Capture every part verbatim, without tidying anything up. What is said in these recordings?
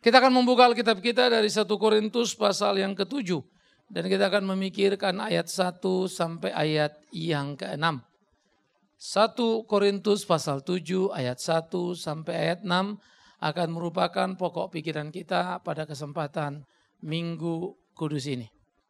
Kita akan membuka Alkitab kita dari satu Korintus pasal yang ketujuh. Dan kita akan memikirkan ayat satu sampai ayat yang keenam. satu Korintus pasal tujuh ayat satu sampai ayat enam akan merupakan pokok pikiran kita pada kesempatan Minggu Kudus ini.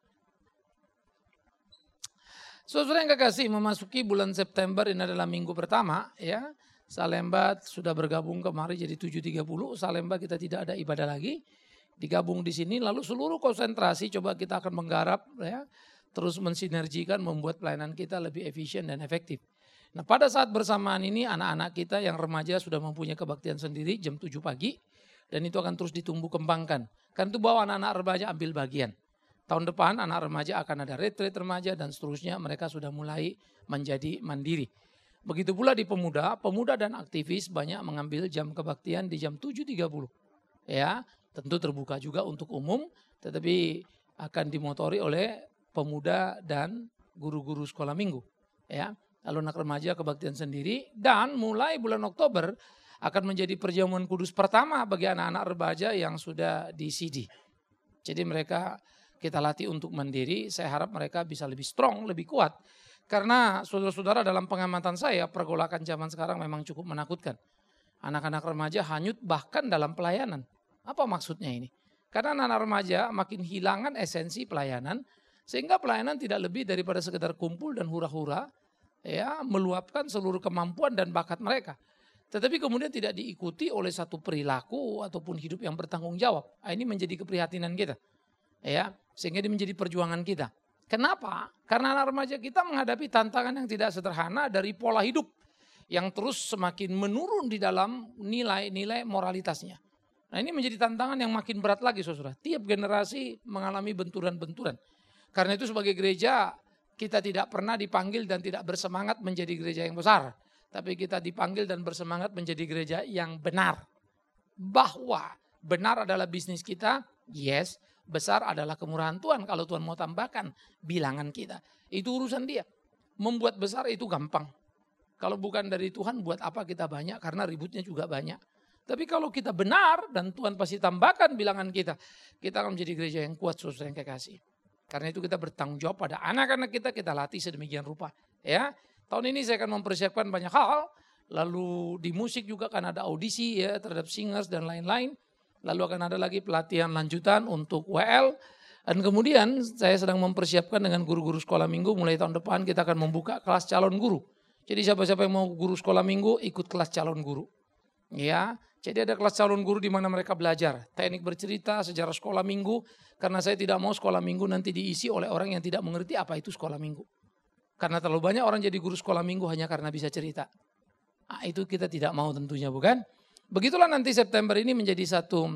Saudara yang kekasih, memasuki bulan September ini adalah minggu pertama ya. Salemba sudah bergabung kemarin jadi tujuh tiga puluh, Salemba kita tidak ada ibadah lagi. Digabung di sini lalu seluruh konsentrasi coba kita akan menggarap ya, terus mensinergikan membuat pelayanan kita lebih efisien dan efektif. Nah, pada saat bersamaan ini anak-anak kita yang remaja sudah mempunyai kebaktian sendiri jam tujuh pagi dan itu akan terus ditumbuh kembangkan. Kan itu bawa anak-anak remaja ambil bagian. Tahun depan anak remaja akan ada retreat remaja dan seterusnya, mereka sudah mulai menjadi mandiri. Begitu pula di pemuda, pemuda dan aktivis banyak mengambil jam kebaktian di jam tujuh tiga puluh. Ya, tentu terbuka juga untuk umum, tetapi akan dimotori oleh pemuda dan guru-guru sekolah minggu. Ya, lalu anak remaja kebaktian sendiri dan mulai bulan Oktober akan menjadi perjamuan kudus pertama bagi anak-anak remaja yang sudah di C D. Jadi mereka kita latih untuk mandiri, saya harap mereka bisa lebih strong, lebih kuat. Karena saudara-saudara dalam pengamatan saya, pergolakan zaman sekarang memang cukup menakutkan. Anak-anak remaja hanyut bahkan dalam pelayanan. Apa maksudnya ini? Karena anak-anak remaja makin hilangan esensi pelayanan, sehingga pelayanan tidak lebih daripada sekedar kumpul dan hura-hura, ya, meluapkan seluruh kemampuan dan bakat mereka. Tetapi kemudian tidak diikuti oleh satu perilaku ataupun hidup yang bertanggung jawab. Nah, ini menjadi keprihatinan kita. Ya, sehingga ini menjadi perjuangan kita. Kenapa? Karena anak remaja kita menghadapi tantangan yang tidak sederhana dari pola hidup yang terus semakin menurun di dalam nilai-nilai moralitasnya. Nah, ini menjadi tantangan yang makin berat lagi, saudara. Tiap generasi mengalami benturan-benturan. Karena itu sebagai gereja kita tidak pernah dipanggil dan tidak bersemangat menjadi gereja yang besar, tapi kita dipanggil dan bersemangat menjadi gereja yang benar. Bahwa benar adalah bisnis kita, yes. Besar adalah kemurahan Tuhan. Kalau Tuhan mau tambahkan bilangan kita, itu urusan dia. Membuat besar itu gampang. Kalau bukan dari Tuhan, buat apa kita banyak? Karena ributnya juga banyak. Tapi kalau kita benar dan Tuhan pasti tambahkan bilangan kita, kita akan menjadi gereja yang kuat, saudara yang kekasih. Karena itu kita bertanggung jawab pada anak-anak kita, kita latih sedemikian rupa. Ya, tahun ini saya akan mempersiapkan banyak hal. Lalu di musik juga akan ada audisi ya terhadap singers dan lain-lain. Lalu akan ada lagi pelatihan lanjutan untuk W L. Dan kemudian saya sedang mempersiapkan dengan guru-guru sekolah minggu. Mulai tahun depan kita akan membuka kelas calon guru. Jadi siapa-siapa yang mau guru sekolah minggu ikut kelas calon guru. Ya, jadi ada kelas calon guru di mana mereka belajar teknik bercerita, sejarah sekolah minggu. Karena saya tidak mau sekolah minggu nanti diisi oleh orang yang tidak mengerti apa itu sekolah minggu. Karena terlalu banyak orang jadi guru sekolah minggu hanya karena bisa cerita. Nah, itu kita tidak mau tentunya, bukan? Begitulah nanti September ini menjadi satu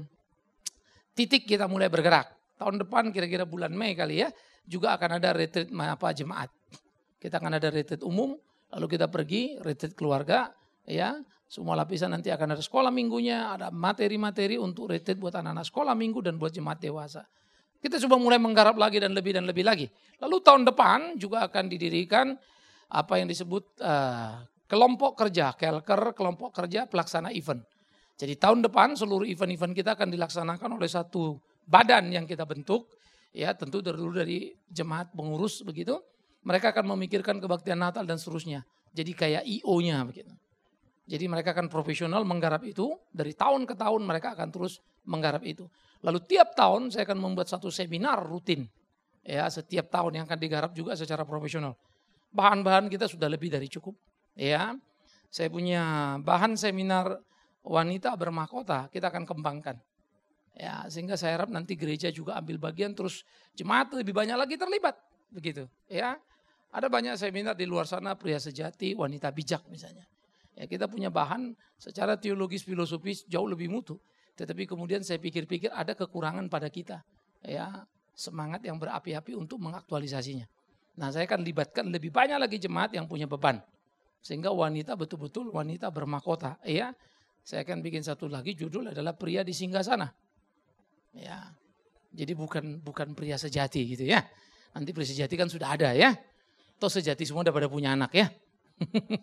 titik kita mulai bergerak. Tahun depan kira-kira bulan Mei kali ya, juga akan ada retreat apa jemaat. Kita akan ada retreat umum, lalu kita pergi retreat keluarga, ya. Semua lapisan nanti akan ada sekolah minggunya, ada materi-materi untuk retreat buat anak-anak sekolah minggu dan buat jemaat dewasa. Kita coba mulai menggarap lagi dan lebih dan lebih lagi. Lalu tahun depan juga akan didirikan apa yang disebut uh, kelompok kerja, kelker, kelompok kerja pelaksana event. Jadi tahun depan seluruh event-event kita akan dilaksanakan oleh satu badan yang kita bentuk. Ya, tentu dari dulu dari jemaat pengurus begitu. Mereka akan memikirkan kebaktian Natal dan seterusnya. Jadi kayak I O-nya begitu. Jadi mereka akan profesional menggarap itu. Dari tahun ke tahun mereka akan terus menggarap itu. Lalu tiap tahun saya akan membuat satu seminar rutin. Ya, setiap tahun yang akan digarap juga secara profesional. Bahan-bahan kita sudah lebih dari cukup. Ya, saya punya bahan seminar wanita bermahkota, kita akan kembangkan. Ya, sehingga saya harap nanti gereja juga ambil bagian, terus jemaat lebih banyak lagi terlibat, begitu. Ya, ada banyak seminar di luar sana, pria sejati, wanita bijak misalnya. Ya, kita punya bahan secara teologis, filosofis jauh lebih mutu. Tetapi kemudian saya pikir-pikir ada kekurangan pada kita. Ya, semangat yang berapi-api untuk mengaktualisasinya. Nah, saya akan libatkan lebih banyak lagi jemaat yang punya beban. Sehingga wanita betul-betul wanita bermahkota, ya. Saya akan bikin satu lagi judul adalah pria di singgasana. Ya. Jadi bukan bukan pria sejati gitu ya. Nanti pria sejati kan sudah ada ya. Toh sejati semua udah pada punya anak ya.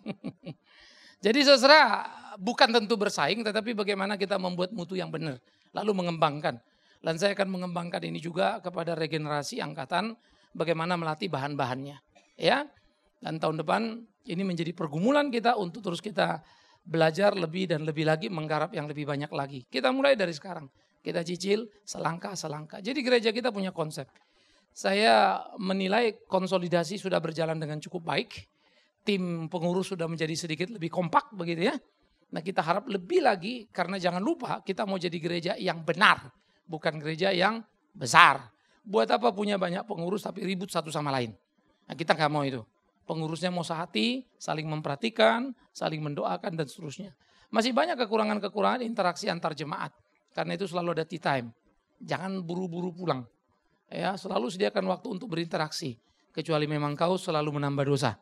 Jadi saudara bukan tentu bersaing tetapi bagaimana kita membuat mutu yang benar. lalu mengembangkan. Dan saya akan mengembangkan ini juga kepada regenerasi angkatan, bagaimana melatih bahan-bahannya. Ya, dan tahun depan ini menjadi pergumulan kita untuk terus kita belajar lebih dan lebih lagi, menggarap yang lebih banyak lagi. Kita mulai dari sekarang, kita cicil selangkah-selangkah. Jadi gereja kita punya konsep. Saya menilai konsolidasi sudah berjalan dengan cukup baik. Tim pengurus sudah menjadi sedikit lebih kompak begitu ya. Nah kita harap lebih lagi karena jangan lupa kita mau jadi gereja yang benar. Bukan gereja yang besar. Buat apa punya banyak pengurus tapi ribut satu sama lain. Nah kita gak mau itu. Pengurusnya mau sehati, saling memperhatikan, saling mendoakan dan seterusnya. Masih banyak kekurangan-kekurangan interaksi antar jemaat. Karena itu selalu ada tea time. Jangan buru-buru pulang. Ya, selalu sediakan waktu untuk berinteraksi. Kecuali memang kau selalu menambah dosa.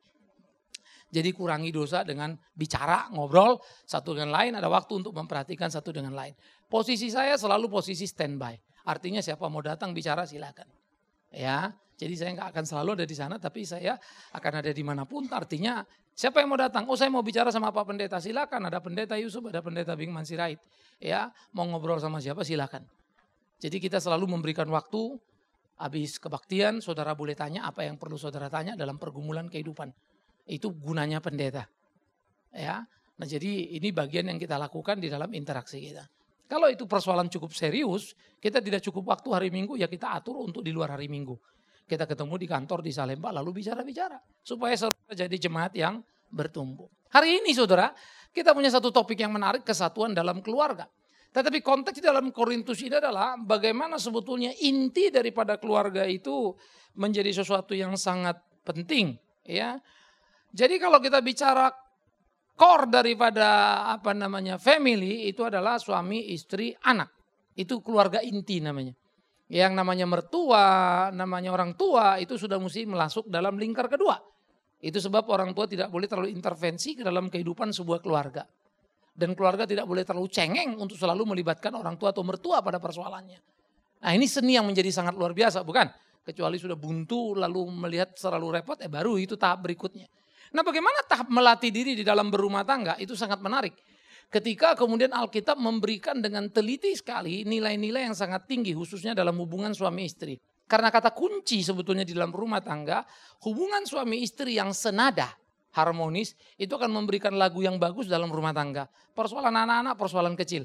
Jadi kurangi dosa dengan bicara, ngobrol satu dengan lain, ada waktu untuk memperhatikan satu dengan lain. Posisi saya selalu posisi standby. Artinya siapa mau datang bicara silakan. Ya, jadi saya nggak akan selalu ada di sana, tapi saya akan ada dimanapun. Artinya siapa yang mau datang? Oh saya mau bicara sama Pak Pendeta, silakan. Ada Pendeta Yusuf, ada Pendeta Bingman Sirait. Ya, mau ngobrol sama siapa silakan. Jadi kita selalu memberikan waktu. Habis kebaktian, saudara boleh tanya apa yang perlu saudara tanya dalam pergumulan kehidupan. Itu gunanya pendeta. Ya. Nah, jadi ini bagian yang kita lakukan di dalam interaksi kita. Kalau itu persoalan cukup serius, kita tidak cukup waktu hari Minggu, ya kita atur untuk di luar hari Minggu. Kita ketemu di kantor di Salemba lalu bicara-bicara supaya saudara jadi jemaat yang bertumbuh. Hari ini saudara, kita punya satu topik yang menarik, kesatuan dalam keluarga. Tetapi konteks di dalam Korintus ini adalah bagaimana sebetulnya inti daripada keluarga itu menjadi sesuatu yang sangat penting, ya. Jadi kalau kita bicara core daripada apa namanya family itu adalah suami, istri, anak. Itu keluarga inti namanya. Yang namanya mertua, namanya orang tua itu sudah mesti masuk dalam lingkar kedua. Itu sebab orang tua tidak boleh terlalu intervensi ke dalam kehidupan sebuah keluarga. Dan keluarga tidak boleh terlalu cengeng untuk selalu melibatkan orang tua atau mertua pada persoalannya. Nah ini seni yang menjadi sangat luar biasa, bukan? Kecuali sudah buntu lalu melihat terlalu repot, eh baru itu tahap berikutnya. Nah bagaimana tahap melatih diri di dalam berumah tangga itu sangat menarik. Ketika kemudian Alkitab memberikan dengan teliti sekali nilai-nilai yang sangat tinggi khususnya dalam hubungan suami istri. Karena kata kunci sebetulnya di dalam rumah tangga, hubungan suami istri yang senada, harmonis, itu akan memberikan lagu yang bagus dalam rumah tangga. Persoalan anak-anak, persoalan kecil.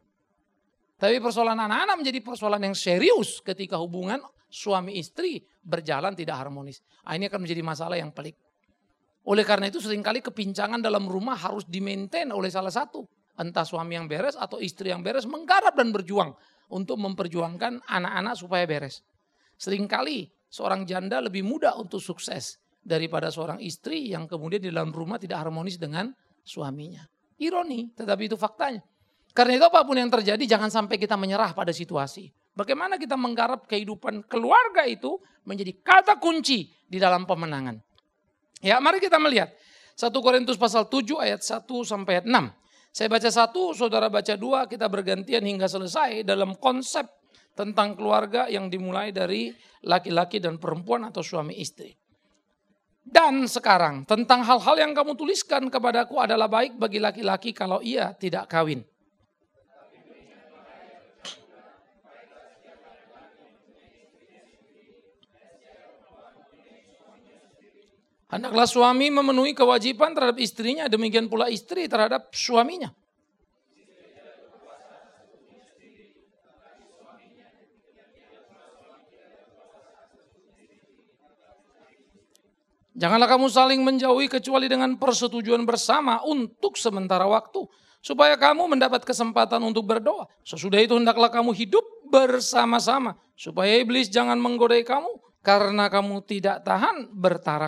Tapi persoalan anak-anak menjadi persoalan yang serius ketika hubungan suami istri berjalan tidak harmonis. Nah, ini akan menjadi masalah yang pelik. Oleh karena itu seringkali kepincangan dalam rumah harus di-maintain oleh salah satu. Entah suami yang beres atau istri yang beres menggarap dan berjuang untuk memperjuangkan anak-anak supaya beres. Seringkali seorang janda lebih mudah untuk sukses daripada seorang istri yang kemudian di dalam rumah tidak harmonis dengan suaminya. Ironi, tetapi itu faktanya. Karena itu apapun yang terjadi jangan sampai kita menyerah pada situasi. Bagaimana kita menggarap kehidupan keluarga itu menjadi kata kunci di dalam pemenangan. Ya, mari kita melihat satu Korintus pasal tujuh ayat satu sampai ayat enam. Saya baca satu, saudara baca dua, kita bergantian hingga selesai dalam konsep tentang keluarga yang dimulai dari laki-laki dan perempuan atau suami istri. Dan sekarang tentang hal-hal yang kamu tuliskan kepadaku adalah baik bagi laki-laki kalau ia tidak kawin. Hendaklah suami memenuhi kewajiban terhadap istrinya, demikian pula istri terhadap suaminya. Janganlah kamu saling menjauhi kecuali dengan persetujuan bersama untuk sementara waktu. Supaya kamu mendapat kesempatan untuk berdoa. Sesudah itu hendaklah kamu hidup bersama-sama. Supaya iblis jangan menggodai kamu karena kamu tidak tahan bertarak.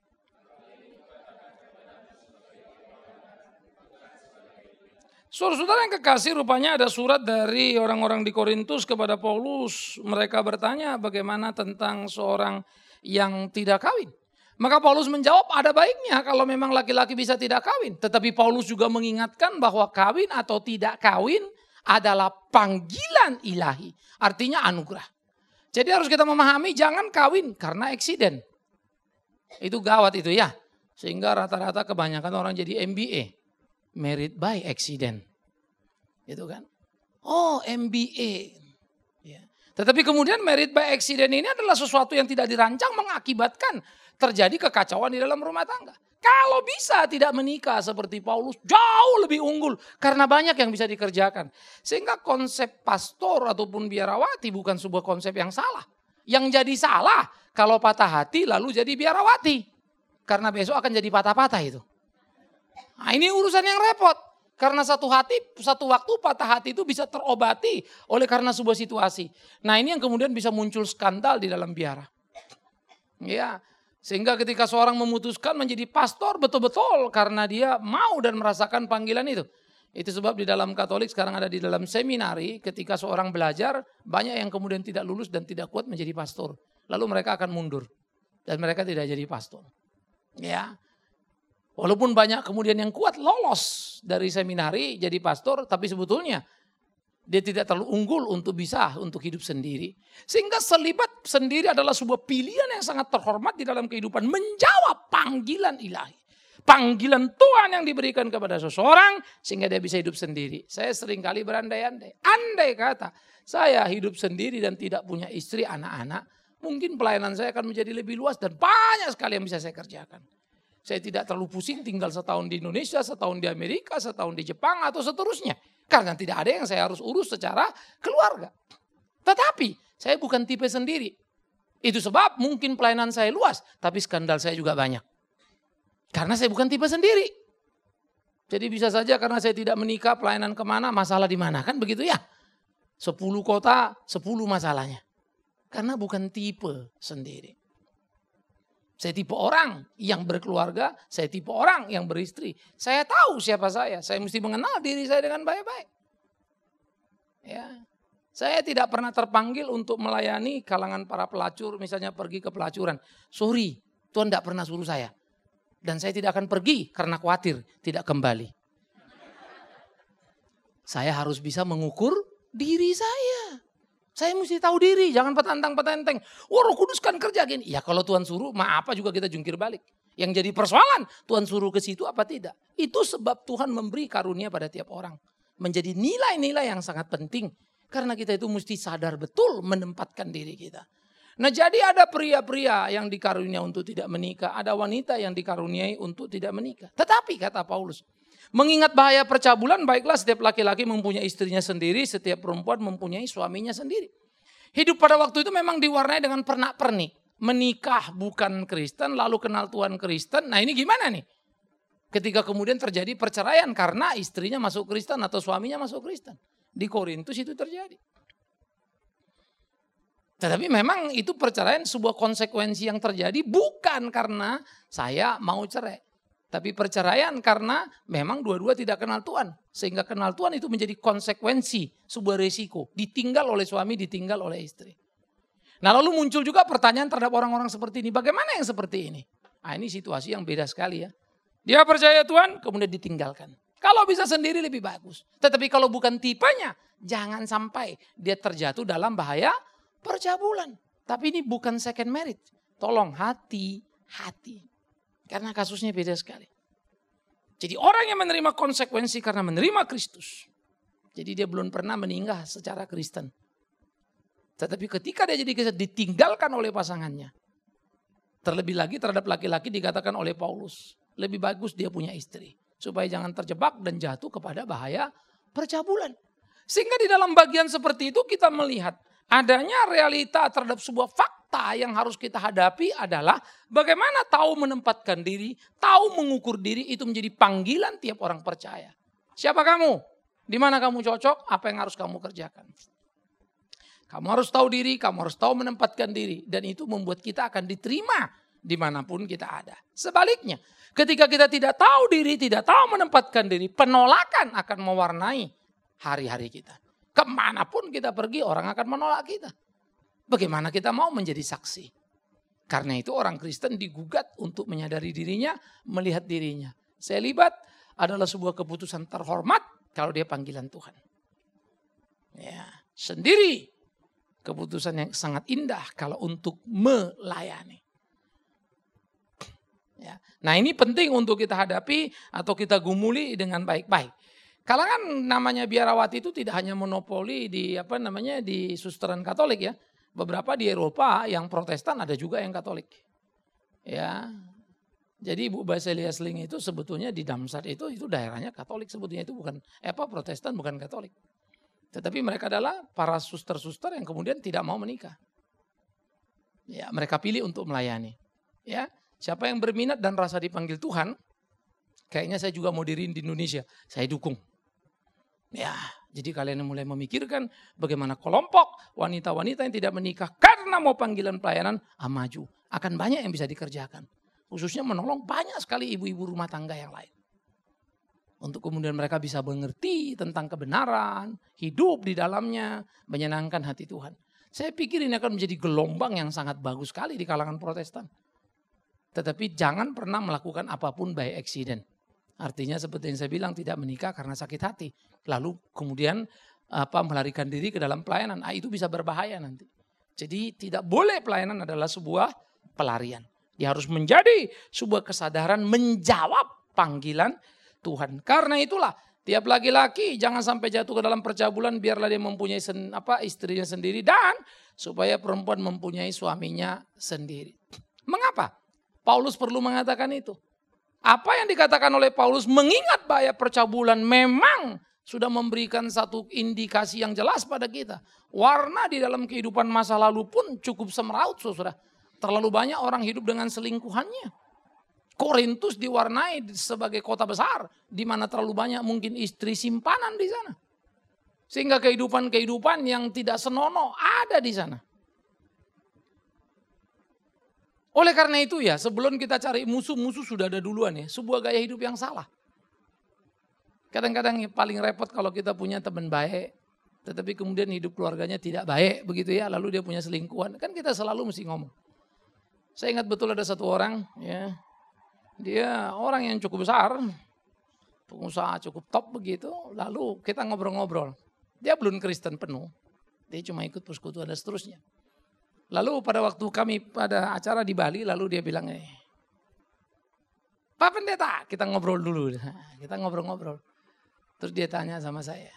Saudara-saudara yang kekasih, rupanya ada surat dari orang-orang di Korintus kepada Paulus. Mereka bertanya bagaimana tentang seorang yang tidak kawin. Maka Paulus menjawab ada baiknya kalau memang laki-laki bisa tidak kawin. Tetapi Paulus juga mengingatkan bahwa kawin atau tidak kawin adalah panggilan ilahi. Artinya anugerah. Jadi harus kita memahami jangan kawin karena eksiden. Itu gawat itu ya. Sehingga rata-rata kebanyakan orang jadi M B A. Married by accident. Gitu kan. Oh, M B A. Ya. Tetapi kemudian married by accident ini adalah sesuatu yang tidak dirancang mengakibatkan terjadi kekacauan di dalam rumah tangga. Kalau bisa tidak menikah seperti Paulus jauh lebih unggul karena banyak yang bisa dikerjakan. Sehingga konsep pastor ataupun biarawati bukan sebuah konsep yang salah. Yang jadi salah kalau patah hati lalu jadi biarawati. Karena besok akan jadi patah-patah itu. Nah, ini urusan yang repot. Karena satu hati, satu waktu patah hati itu bisa terobati oleh karena sebuah situasi. Nah, ini yang kemudian bisa muncul skandal di dalam biara. Ya, sehingga ketika seorang memutuskan menjadi pastor betul-betul karena dia mau dan merasakan panggilan itu. Itu sebab di dalam Katolik sekarang ada di dalam seminari ketika seorang belajar banyak yang kemudian tidak lulus dan tidak kuat menjadi pastor. Lalu mereka akan mundur dan mereka tidak jadi pastor. Ya. Walaupun banyak kemudian yang kuat lolos dari seminari jadi pastor, tapi sebetulnya dia tidak terlalu unggul untuk bisa untuk hidup sendiri. Sehingga selibat sendiri adalah sebuah pilihan yang sangat terhormat di dalam kehidupan. Menjawab panggilan ilahi. Panggilan Tuhan yang diberikan kepada seseorang sehingga dia bisa hidup sendiri. Saya seringkali berandai-andai. Andai kata saya hidup sendiri dan tidak punya istri, anak-anak. Mungkin pelayanan saya akan menjadi lebih luas dan banyak sekali yang bisa saya kerjakan. Saya tidak terlalu pusing tinggal setahun di Indonesia, setahun di Amerika, setahun di Jepang atau seterusnya. Karena tidak ada yang saya harus urus secara keluarga. Tetapi saya bukan tipe sendiri. Itu sebab mungkin pelayanan saya luas, tapi skandal saya juga banyak. Karena saya bukan tipe sendiri. Jadi bisa saja karena saya tidak menikah, pelayanan kemana, masalah di mana. Kan begitu ya. Sepuluh kota, sepuluh masalahnya. Karena bukan tipe sendiri. Saya tipe orang yang berkeluarga, saya tipe orang yang beristri. Saya tahu siapa saya, saya mesti mengenal diri saya dengan baik-baik. Ya, saya tidak pernah terpanggil untuk melayani kalangan para pelacur, misalnya pergi ke pelacuran. Sorry, Tuhan tidak pernah suruh saya. Dan saya tidak akan pergi karena khawatir tidak kembali. Saya harus bisa mengukur diri saya. Saya mesti tahu diri, jangan petantang-petenteng. Wah, Roh Kudus kan kerja gini. Ya kalau Tuhan suruh, maaf apa juga kita jungkir balik. Yang jadi persoalan, Tuhan suruh ke situ apa tidak. Itu sebab Tuhan memberi karunia pada tiap orang. Menjadi nilai-nilai yang sangat penting. Karena kita itu mesti sadar betul menempatkan diri kita. Nah jadi ada pria-pria yang dikarunia untuk tidak menikah. Ada wanita yang dikaruniai untuk tidak menikah. Tetapi kata Paulus, mengingat bahaya percabulan, baiklah setiap laki-laki mempunyai istrinya sendiri, setiap perempuan mempunyai suaminya sendiri. Hidup pada waktu itu memang diwarnai dengan pernak-pernik. Menikah bukan Kristen, lalu kenal Tuhan Kristen. Nah ini gimana nih? Ketika kemudian terjadi perceraian karena istrinya masuk Kristen atau suaminya masuk Kristen. Di Korintus itu terjadi. Tetapi memang itu perceraian sebuah konsekuensi yang terjadi bukan karena saya mau cerai. Tapi perceraian karena memang dua-dua tidak kenal Tuhan. Sehingga kenal Tuhan itu menjadi konsekuensi, sebuah resiko. Ditinggal oleh suami, ditinggal oleh istri. Nah lalu muncul juga pertanyaan terhadap orang-orang seperti ini. Bagaimana yang seperti ini? Nah ini situasi yang beda sekali ya. Dia percaya Tuhan, kemudian ditinggalkan. Kalau bisa sendiri lebih bagus. Tetapi kalau bukan tipenya, jangan sampai dia terjatuh dalam bahaya percabulan. Tapi ini bukan second marriage. Tolong hati-hati. Karena kasusnya beda sekali. Jadi orang yang menerima konsekuensi karena menerima Kristus. Jadi dia belum pernah meninggal secara Kristen. Tetapi ketika dia jadi Kristen ditinggalkan oleh pasangannya. Terlebih lagi terhadap laki-laki dikatakan oleh Paulus. Lebih bagus dia punya istri. Supaya jangan terjebak dan jatuh kepada bahaya percabulan. Sehingga di dalam bagian seperti itu kita melihat. Adanya realita terhadap sebuah fakta yang harus kita hadapi adalah bagaimana tahu menempatkan diri, tahu mengukur diri itu menjadi panggilan tiap orang percaya. Siapa kamu? Di mana kamu cocok? Apa yang harus kamu kerjakan? Kamu harus tahu diri, kamu harus tahu menempatkan diri. Dan itu membuat kita akan diterima dimanapun kita ada. Sebaliknya, ketika kita tidak tahu diri, tidak tahu menempatkan diri, penolakan akan mewarnai hari-hari kita. Kemanapun kita pergi orang akan menolak kita. Bagaimana kita mau menjadi saksi? Karena itu orang Kristen digugat untuk menyadari dirinya, melihat dirinya. Selibat adalah sebuah keputusan terhormat kalau dia panggilan Tuhan. Ya, sendiri keputusan yang sangat indah kalau untuk melayani. Ya. Nah ini penting untuk kita hadapi atau kita gumuli dengan baik-baik. Kalangan namanya biarawati itu tidak hanya monopoli di apa namanya di susteran Katolik ya. Beberapa di Eropa yang Protestan ada juga yang Katolik. Ya. Jadi Ibu Baselia Sling itu sebetulnya di Damsat itu itu daerahnya Katolik sebetulnya, itu bukan eh, apa Protestan, bukan Katolik. Tetapi mereka adalah para suster-suster yang kemudian tidak mau menikah. Ya, mereka pilih untuk melayani. Ya, siapa yang berminat dan rasa dipanggil Tuhan, kayaknya saya juga mau diriin di Indonesia, saya dukung. Ya, jadi kalian mulai memikirkan bagaimana kelompok wanita-wanita yang tidak menikah karena mau panggilan pelayanan, ah, maju. Akan banyak yang bisa dikerjakan. Khususnya menolong banyak sekali ibu-ibu rumah tangga yang lain. Untuk kemudian mereka bisa mengerti tentang kebenaran, hidup di dalamnya, menyenangkan hati Tuhan. Saya pikir ini akan menjadi gelombang yang sangat bagus sekali di kalangan Protestan. Tetapi jangan pernah melakukan apapun by accident. Artinya seperti yang saya bilang, tidak menikah karena sakit hati. Lalu kemudian apa melarikan diri ke dalam pelayanan. Ah, itu bisa berbahaya nanti. Jadi tidak boleh pelayanan adalah sebuah pelarian. Dia harus menjadi sebuah kesadaran menjawab panggilan Tuhan. Karena itulah tiap laki-laki jangan sampai jatuh ke dalam percabulan, biarlah dia mempunyai sen, apa istrinya sendiri, dan supaya perempuan mempunyai suaminya sendiri. Mengapa Paulus perlu mengatakan itu? Apa yang dikatakan oleh Paulus mengingat bahaya percabulan memang sudah memberikan satu indikasi yang jelas pada kita. Warna di dalam kehidupan masa lalu pun cukup semeraut, saudara. Terlalu banyak orang hidup dengan selingkuhannya. Korintus diwarnai sebagai kota besar, di mana terlalu banyak mungkin istri simpanan di sana. Sehingga kehidupan-kehidupan yang tidak senonoh ada di sana. Oleh karena itu ya, sebelum kita cari musuh-musuh sudah ada duluan ya, sebuah gaya hidup yang salah. Kadang-kadang yang paling repot kalau kita punya teman baik, tetapi kemudian hidup keluarganya tidak baik begitu ya, lalu dia punya selingkuhan, kan kita selalu mesti ngomong. Saya ingat betul ada satu orang ya, dia orang yang cukup besar, pengusaha cukup top begitu, lalu kita ngobrol-ngobrol. Dia belum Kristen penuh, dia cuma ikut persekutuan dan seterusnya. Lalu pada waktu kami pada acara di Bali, lalu dia bilang, eh, Pak Pendeta, kita ngobrol dulu. Kita ngobrol-ngobrol. Terus dia tanya sama saya,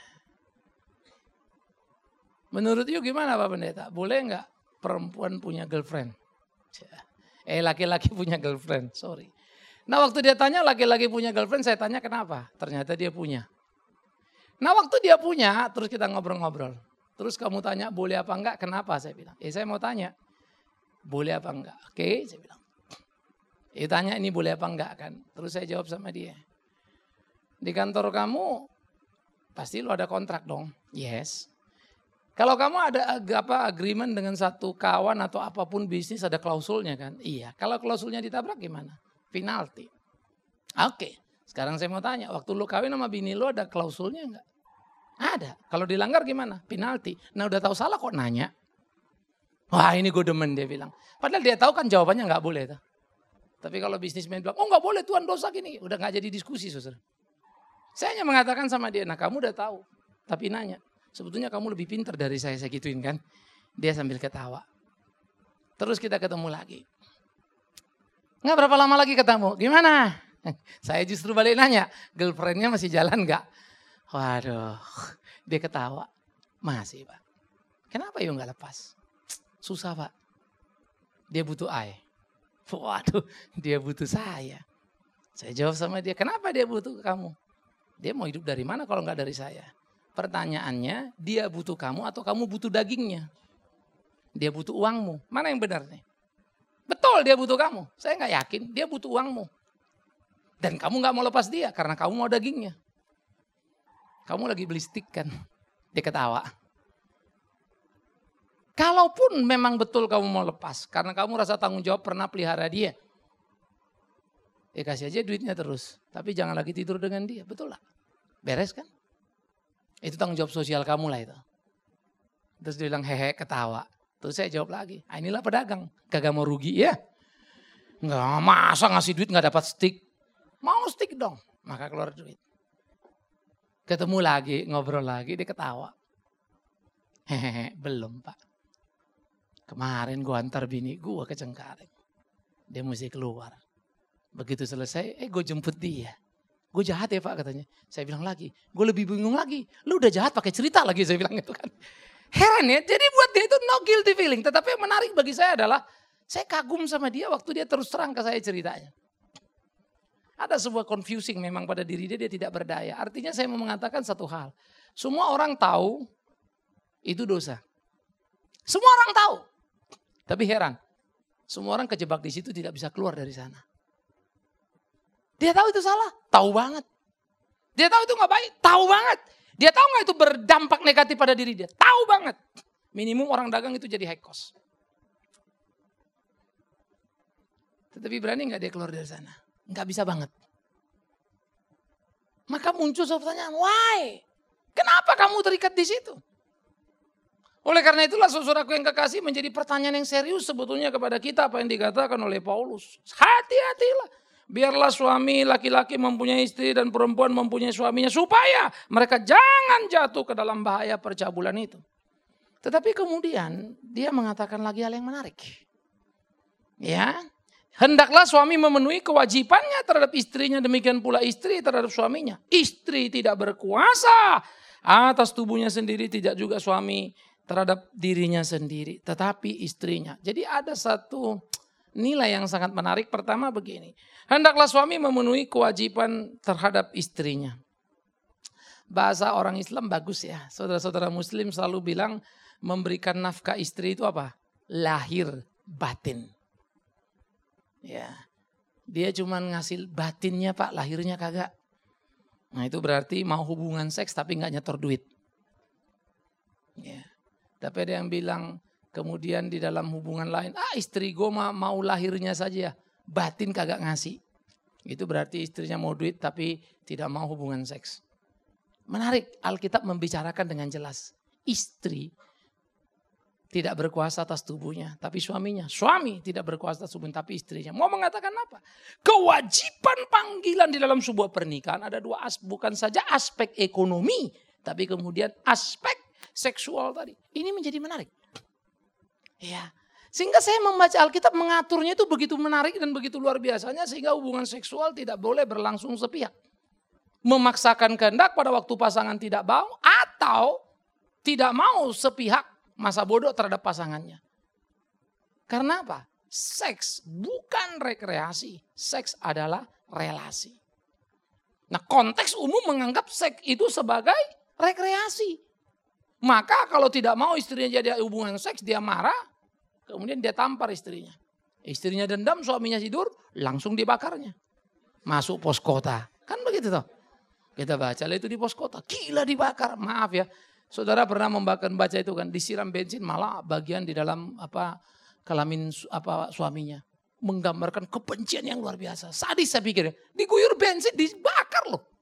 menurut you gimana Pak Pendeta? Boleh nggak perempuan punya girlfriend? Eh laki-laki punya girlfriend, sorry. Nah waktu dia tanya laki-laki punya girlfriend, saya tanya kenapa? Ternyata dia punya. Nah waktu dia punya, terus kita ngobrol-ngobrol. Terus kamu tanya boleh apa enggak, kenapa? Saya bilang, eh saya mau tanya, boleh apa enggak? Oke, saya bilang. Eh tanya ini boleh apa enggak kan? Terus saya jawab sama dia, di kantor kamu pasti lo ada kontrak dong? Yes. Kalau kamu ada apa agreement dengan satu kawan atau apapun bisnis ada klausulnya kan? Iya. Kalau klausulnya ditabrak gimana? Penalti. Oke. Sekarang saya mau tanya, waktu lo kawin sama bini lo ada klausulnya enggak? Ada. Kalau dilanggar gimana? Penalti. Nah udah tahu salah kok nanya. Wah ini gue demen dia bilang. Padahal dia tahu kan jawabannya nggak boleh. Tuh. Tapi kalau bisnismen bilang, oh nggak boleh Tuhan dosa gini. Udah nggak jadi diskusi saudara. Saya hanya mengatakan sama dia, nah kamu udah tahu. Tapi nanya, sebetulnya kamu lebih pintar dari saya, saya gituin kan. Dia sambil ketawa. Terus kita ketemu lagi. Nggak berapa lama lagi ketemu, gimana? Saya justru balik nanya, girlfriendnya masih jalan nggak? Waduh, dia ketawa. Masih Pak. Kenapa you nggak lepas? Susah Pak. Dia butuh I. Waduh, dia butuh saya. Saya jawab sama dia, kenapa dia butuh kamu? Dia mau hidup dari mana kalau nggak dari saya? Pertanyaannya, dia butuh kamu atau kamu butuh dagingnya? Dia butuh uangmu. Mana yang benar nih? Betul dia butuh kamu. Saya nggak yakin dia butuh uangmu. Dan kamu nggak mau lepas dia karena kamu mau dagingnya. Kamu lagi beli stick kan? Dia ketawa. Kalaupun memang betul kamu mau lepas. Karena kamu rasa tanggung jawab pernah pelihara dia. Ya kasih aja duitnya terus. Tapi jangan lagi tidur dengan dia. Betul lah. Beres kan? Itu tanggung jawab sosial kamu lah itu. Terus dia bilang hehe ketawa. Terus saya jawab lagi. Ah, inilah pedagang. Kagak mau rugi ya? Nggak masa ngasih duit nggak dapat stick. Mau stick dong. Maka keluar duit. Ketemu lagi, ngobrol lagi, dia ketawa. Hehehe, belum Pak. Kemarin gue antar bini gue ke Cengkareng. Dia mesti keluar. Begitu selesai, eh gue jemput dia. gue jahat ya Pak katanya. Saya bilang lagi, gue lebih bingung lagi. Lu udah jahat pakai cerita lagi, saya bilang gitu kan. Heran ya, jadi buat dia itu no guilty feeling. Tetapi yang menarik bagi saya adalah, saya kagum sama dia waktu dia terus terang ke saya ceritanya. Ada sebuah confusing memang pada diri dia, dia tidak berdaya. Artinya saya mau mengatakan satu hal. Semua orang tahu itu dosa. Semua orang tahu. Tapi heran, semua orang kejebak di situ tidak bisa keluar dari sana. Dia tahu itu salah, tahu banget. Dia tahu itu gak baik, tahu banget. Dia tahu gak itu berdampak negatif pada diri dia, tahu banget. Minimum orang dagang itu jadi high cost. Tetapi berani gak dia keluar dari sana? Gak bisa banget. Maka muncul suatu pertanyaan, why? Kenapa kamu terikat di situ? Oleh karena itulah saudaraku yang kekasih menjadi pertanyaan yang serius sebetulnya kepada kita apa yang dikatakan oleh Paulus. Hati-hatilah. Biarlah suami laki-laki mempunyai istri dan perempuan mempunyai suaminya. Supaya mereka jangan jatuh ke dalam bahaya percabulan itu. Tetapi kemudian dia mengatakan lagi hal yang menarik. Ya, hendaklah suami memenuhi kewajibannya terhadap istrinya. Demikian pula istri terhadap suaminya. Istri tidak berkuasa atas tubuhnya sendiri. Tidak juga suami terhadap dirinya sendiri. Tetapi istrinya. Jadi ada satu nilai yang sangat menarik. Pertama begini. Hendaklah suami memenuhi kewajiban terhadap istrinya. Bahasa orang Islam bagus ya. Saudara-saudara muslim selalu bilang memberikan nafkah istri itu apa? Lahir batin. Ya. Dia cuma ngasih batinnya Pak, lahirnya kagak. Nah itu berarti mau hubungan seks tapi gak nyetor duit. Ya. Tapi ada yang bilang kemudian di dalam hubungan lain, ah istri gue mau lahirnya saja, batin kagak ngasih. Itu berarti istrinya mau duit tapi tidak mau hubungan seks. Menarik, Alkitab membicarakan dengan jelas. Istri tidak berkuasa atas tubuhnya, tapi suaminya. Suami tidak berkuasa atas tubuhnya, tapi istrinya. Mau mengatakan apa? Kewajiban panggilan di dalam sebuah pernikahan ada dua aspek. Bukan saja aspek ekonomi, tapi kemudian aspek seksual tadi. Ini menjadi menarik. Ya, sehingga saya membaca Alkitab mengaturnya itu begitu menarik dan begitu luar biasanya sehingga hubungan seksual tidak boleh berlangsung sepihak. Memaksakan kehendak pada waktu pasangan tidak mau atau tidak mau sepihak masa bodoh terhadap pasangannya. Karena apa? Seks bukan rekreasi, seks adalah relasi. Nah, konteks umum menganggap seks itu sebagai rekreasi. Maka kalau tidak mau istrinya jadi hubungan seks, dia marah, kemudian dia tampar istrinya. Istrinya dendam, suaminya tidur, langsung dibakarnya. Masuk pos kota. Kan begitu toh. Kita baca itu di pos kota. Gila dibakar. Maaf ya. Saudara pernah membakar baca itu kan. Disiram bensin malah bagian di dalam apa kelamin apa suaminya. Menggambarkan kebencian yang luar biasa. Sadis saya pikir ya. Diguyur bensin dibakar loh.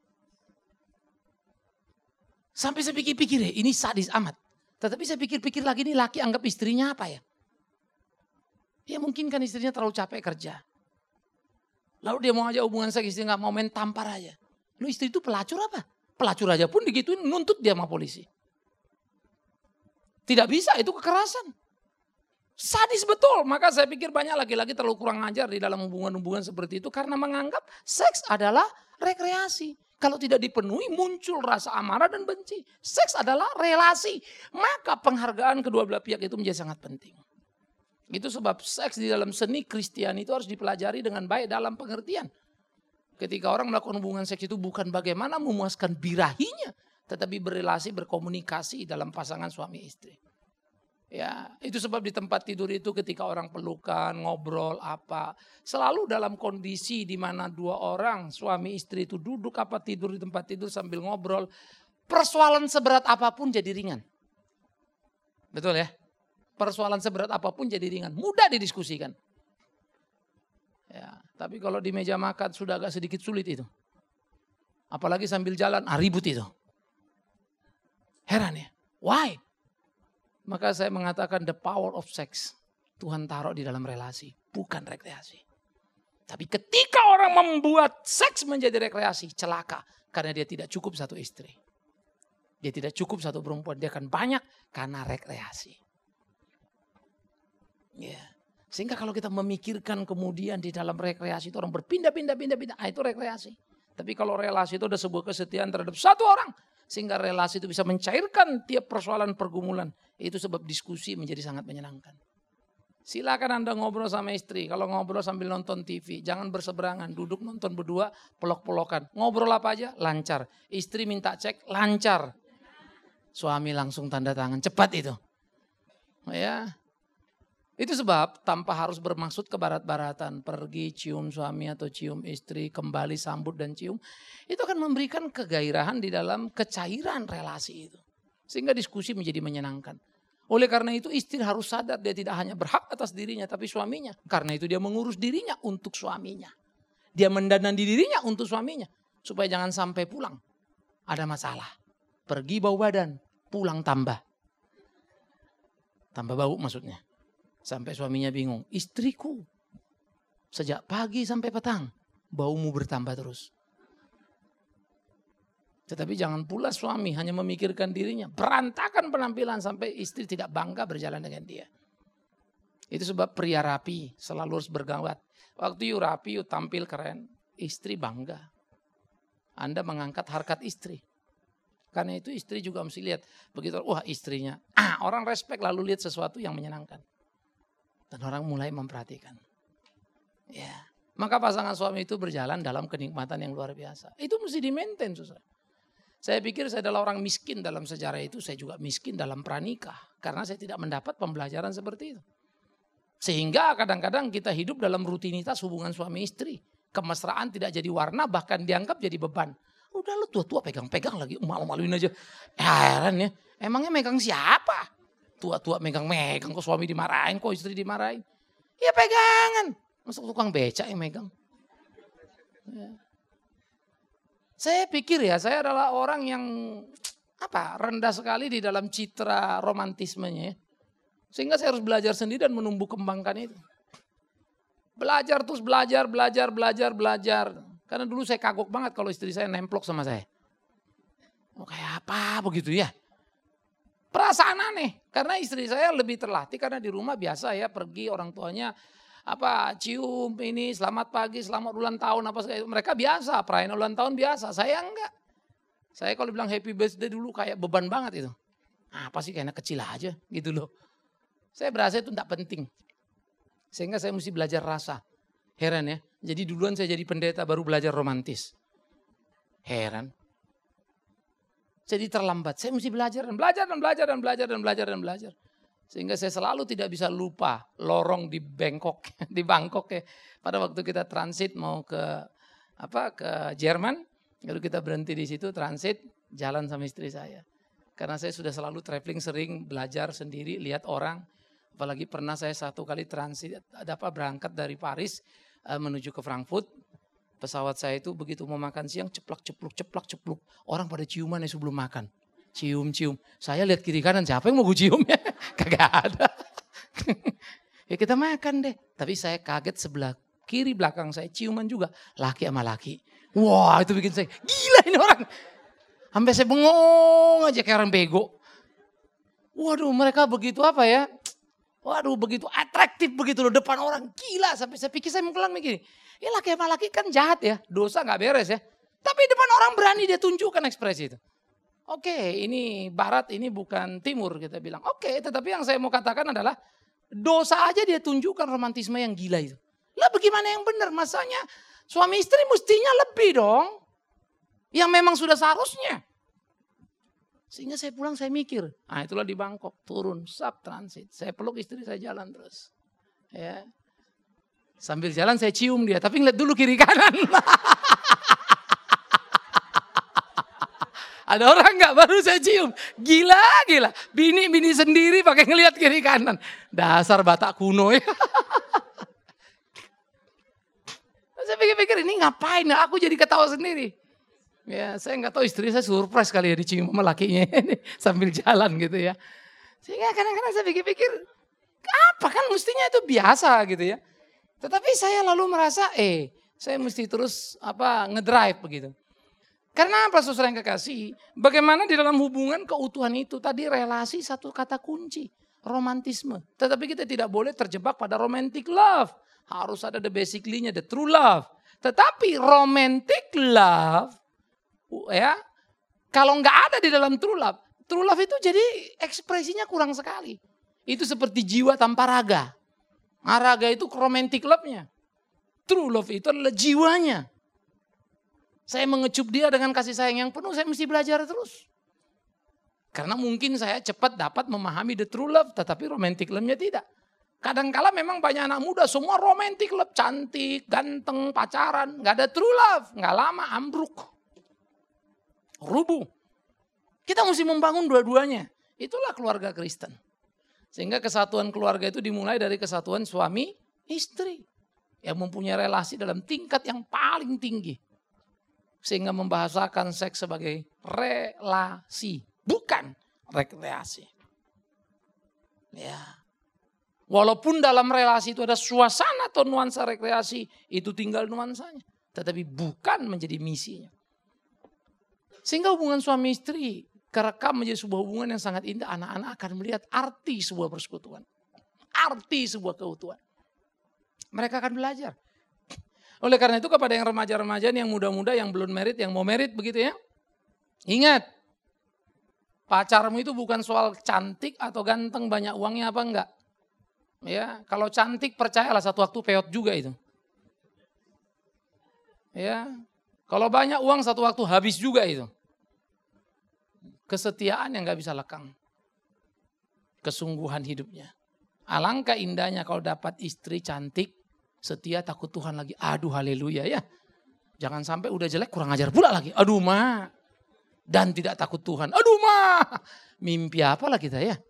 Sampai saya pikir-pikir ya ini sadis amat. Tetapi saya pikir-pikir lagi ini laki anggap istrinya apa ya. Ya mungkin kan istrinya terlalu capek kerja. Lalu dia mau aja hubungan seks, istri gak mau main tampar aja. Lu istri itu pelacur apa? Pelacur aja pun digituin nuntut dia sama polisi. Tidak bisa, itu kekerasan. Sadis betul. Maka saya pikir banyak laki-laki terlalu kurang ajar di dalam hubungan-hubungan seperti itu. Karena menganggap seks adalah rekreasi. Kalau tidak dipenuhi muncul rasa amarah dan benci. Seks adalah relasi. Maka penghargaan kedua belah pihak itu menjadi sangat penting. Itu sebab seks di dalam seni Kristiani itu harus dipelajari dengan baik dalam pengertian. Ketika orang melakukan hubungan seks itu bukan bagaimana memuaskan birahinya. Tetapi berrelasi, berkomunikasi dalam pasangan suami istri. Ya, itu sebab di tempat tidur itu ketika orang pelukan, ngobrol apa. Selalu dalam kondisi di mana dua orang suami istri itu duduk apa tidur di tempat tidur sambil ngobrol. Persoalan seberat apapun jadi ringan. Betul ya? Persoalan seberat apapun jadi ringan. Mudah didiskusikan. Ya, tapi kalau di meja makan sudah agak sedikit sulit itu. Apalagi sambil jalan, ah, ribut itu. Heran ya, why? Maka saya mengatakan the power of sex. Tuhan taruh di dalam relasi, bukan rekreasi. Tapi ketika orang membuat seks menjadi rekreasi, celaka. Karena dia tidak cukup satu istri. Dia tidak cukup satu perempuan, dia akan banyak karena rekreasi. Ya. Sehingga kalau kita memikirkan kemudian di dalam rekreasi itu orang berpindah-pindah-pindah-pindah, ah, itu rekreasi. Tapi kalau relasi itu ada sebuah kesetiaan terhadap satu orang. Sehingga relasi itu bisa mencairkan tiap persoalan pergumulan. Itu sebab diskusi menjadi sangat menyenangkan. Silakan Anda ngobrol sama istri. Kalau ngobrol sambil nonton T V, jangan berseberangan. Duduk nonton berdua, pelok-pelokan. Ngobrol apa aja, lancar. Istri minta cek, lancar. Suami langsung tanda tangan, cepat itu. Ya, itu sebab tanpa harus bermaksud ke barat-baratan. Pergi cium suami atau cium istri, kembali sambut dan cium. Itu akan memberikan kegairahan di dalam kecairan relasi itu. Sehingga diskusi menjadi menyenangkan. Oleh karena itu istri harus sadar dia tidak hanya berhak atas dirinya tapi suaminya. Karena itu dia mengurus dirinya untuk suaminya. Dia mendanani dirinya untuk suaminya. Supaya jangan sampai pulang ada masalah. Pergi bau badan, pulang tambah. Tambah bau maksudnya. Sampai suaminya bingung. Istriku sejak pagi sampai petang baumu bertambah terus. Tetapi jangan pula suami hanya memikirkan dirinya. Berantakan penampilan sampai istri tidak bangga berjalan dengan dia. Itu sebab pria rapi selalu harus bergawat. Waktu you rapi, you tampil keren. Istri bangga. Anda mengangkat harkat istri. Karena itu istri juga mesti lihat. Begitu, wah istrinya. Ah, orang respect lalu lihat sesuatu yang menyenangkan. Dan orang mulai memperhatikan. Ya, maka pasangan suami itu berjalan dalam kenikmatan yang luar biasa. Itu mesti di-maintain susah. Saya pikir saya adalah orang miskin dalam sejarah itu. Saya juga miskin dalam pranikah. Karena saya tidak mendapat pembelajaran seperti itu. Sehingga kadang-kadang kita hidup dalam rutinitas hubungan suami istri. Kemesraan tidak jadi warna bahkan dianggap jadi beban. Udah lu tua-tua pegang-pegang lagi. Malu-maluin aja. Heran ya. Emangnya megang siapa? Tua-tua megang-megang. Kok suami dimarahin, kok istri dimarahin. Ya pegangan. Masa tukang becak yang megang. Ya. Saya pikir ya, saya adalah orang yang apa rendah sekali di dalam citra romantismenya. Sehingga saya harus belajar sendiri dan menumbuh kembangkan itu. Belajar terus belajar, belajar, belajar, belajar. Karena dulu saya kagok banget kalau istri saya nemplok sama saya. Oh, kayak apa begitu ya? Perasaan aneh. Karena istri saya lebih terlatih karena di rumah biasa ya pergi orang tuanya. Apa cium ini selamat pagi, selamat ulang tahun apa segala. Mereka biasa, perayaan ulang tahun biasa. Saya enggak. Saya kalau bilang happy birthday dulu kayak beban banget itu. Apa sih kayaknya kecil aja gitu loh. Saya berasa itu enggak penting. Sehingga saya mesti belajar rasa. Heran ya. Jadi duluan saya jadi pendeta baru belajar romantis. Heran. Jadi terlambat. Saya mesti belajar dan belajar dan belajar dan belajar dan belajar dan belajar. Sehingga saya selalu tidak bisa lupa lorong di Bangkok, di Bangkok ya. Pada waktu kita transit mau ke apa ke Jerman, lalu kita berhenti di situ transit jalan sama istri saya. Karena saya sudah selalu traveling sering belajar sendiri, lihat orang. Apalagi pernah saya satu kali transit, ada apa berangkat dari Paris uh, menuju ke Frankfurt. Pesawat saya itu begitu mau makan siang ceplak cepluk ceplak cepluk. Orang pada ciuman ya sebelum makan. Cium-cium. Saya lihat kiri kanan siapa yang mau gue cium ya? Kagak ada. Ya kita makan deh. Tapi saya kaget sebelah kiri belakang saya ciuman juga. Laki sama laki. Wah itu bikin saya gila ini orang. Sampai saya bengong aja kayak orang bego. Waduh mereka begitu apa ya. Waduh begitu atraktif begitu loh depan orang. Gila sampai saya pikir saya mengkelang begini. Ya laki sama laki kan jahat ya. Dosa gak beres ya. Tapi depan orang berani dia tunjukkan ekspresi itu. Oke, ini barat, ini bukan timur kita bilang. Oke, tetapi yang saya mau katakan adalah dosa aja dia tunjukkan romantisme yang gila itu. Lah bagaimana yang benar? Masanya suami istri mestinya lebih dong. Yang memang sudah seharusnya. Sehingga saya pulang saya mikir. Nah itulah di Bangkok, turun, sub transit. Saya peluk istri saya jalan terus. Ya. Sambil jalan saya cium dia, tapi ngeliat dulu kiri kanan. Ada orang nggak baru saya cium. Gila, gila. Bini-bini sendiri pakai ngelihat kiri kanan. Dasar Batak kuno ya. Saya pikir-pikir ini ngapain? Aku jadi ketawa sendiri. Ya, saya nggak tahu istri saya surprise kali ya dicium sama lakinya sambil jalan gitu ya. Sehingga kadang-kadang saya pikir-pikir, apa kan mestinya itu biasa gitu ya. Tetapi saya lalu merasa, eh, saya mesti terus apa ngedrive begitu. Karena apa saudara yang kekasih? Bagaimana di dalam hubungan keutuhan itu tadi relasi satu kata kunci. Romantisme. Tetapi kita tidak boleh terjebak pada romantic love. Harus ada the basically-nya, the true love. Tetapi romantic love, ya, kalau nggak ada di dalam true love, true love itu jadi ekspresinya kurang sekali. Itu seperti jiwa tanpa raga. Nah, raga itu romantic love-nya. True love itu adalah jiwanya. Saya mengecup dia dengan kasih sayang yang penuh, saya mesti belajar terus. Karena mungkin saya cepat dapat memahami the true love, tetapi romantic love-nya tidak. Kadangkala memang banyak anak muda semua romantic love, cantik, ganteng, pacaran, nggak ada true love, nggak lama ambruk, rubuh. Kita mesti membangun dua-duanya. Itulah keluarga Kristen. Sehingga kesatuan keluarga itu dimulai dari kesatuan suami istri yang mempunyai relasi dalam tingkat yang paling tinggi, sehingga membahasakan seks sebagai relasi, bukan rekreasi. Ya. Walaupun dalam relasi itu ada suasana atau nuansa rekreasi, itu tinggal nuansanya. Tetapi bukan menjadi misinya. Sehingga hubungan suami istri kerekam menjadi sebuah hubungan yang sangat indah. Anak-anak akan melihat arti sebuah persekutuan. Arti sebuah keutuhan. Mereka akan belajar. Oleh karena itu kepada yang remaja-remaja yang muda-muda, yang belum merit, yang mau merit begitu ya. Ingat, pacarmu itu bukan soal cantik atau ganteng, banyak uangnya apa enggak. Ya, kalau cantik percayalah satu waktu peot juga itu. Ya, kalau banyak uang satu waktu habis juga itu. Kesetiaan yang nggak bisa lekang. Kesungguhan hidupnya. Alangkah indahnya kalau dapat istri cantik, setia, takut Tuhan lagi. Aduh haleluya ya. Jangan sampai udah jelek kurang ajar pula lagi. Aduh ma. Dan tidak takut Tuhan. Aduh ma. Mimpi apalah kita ya.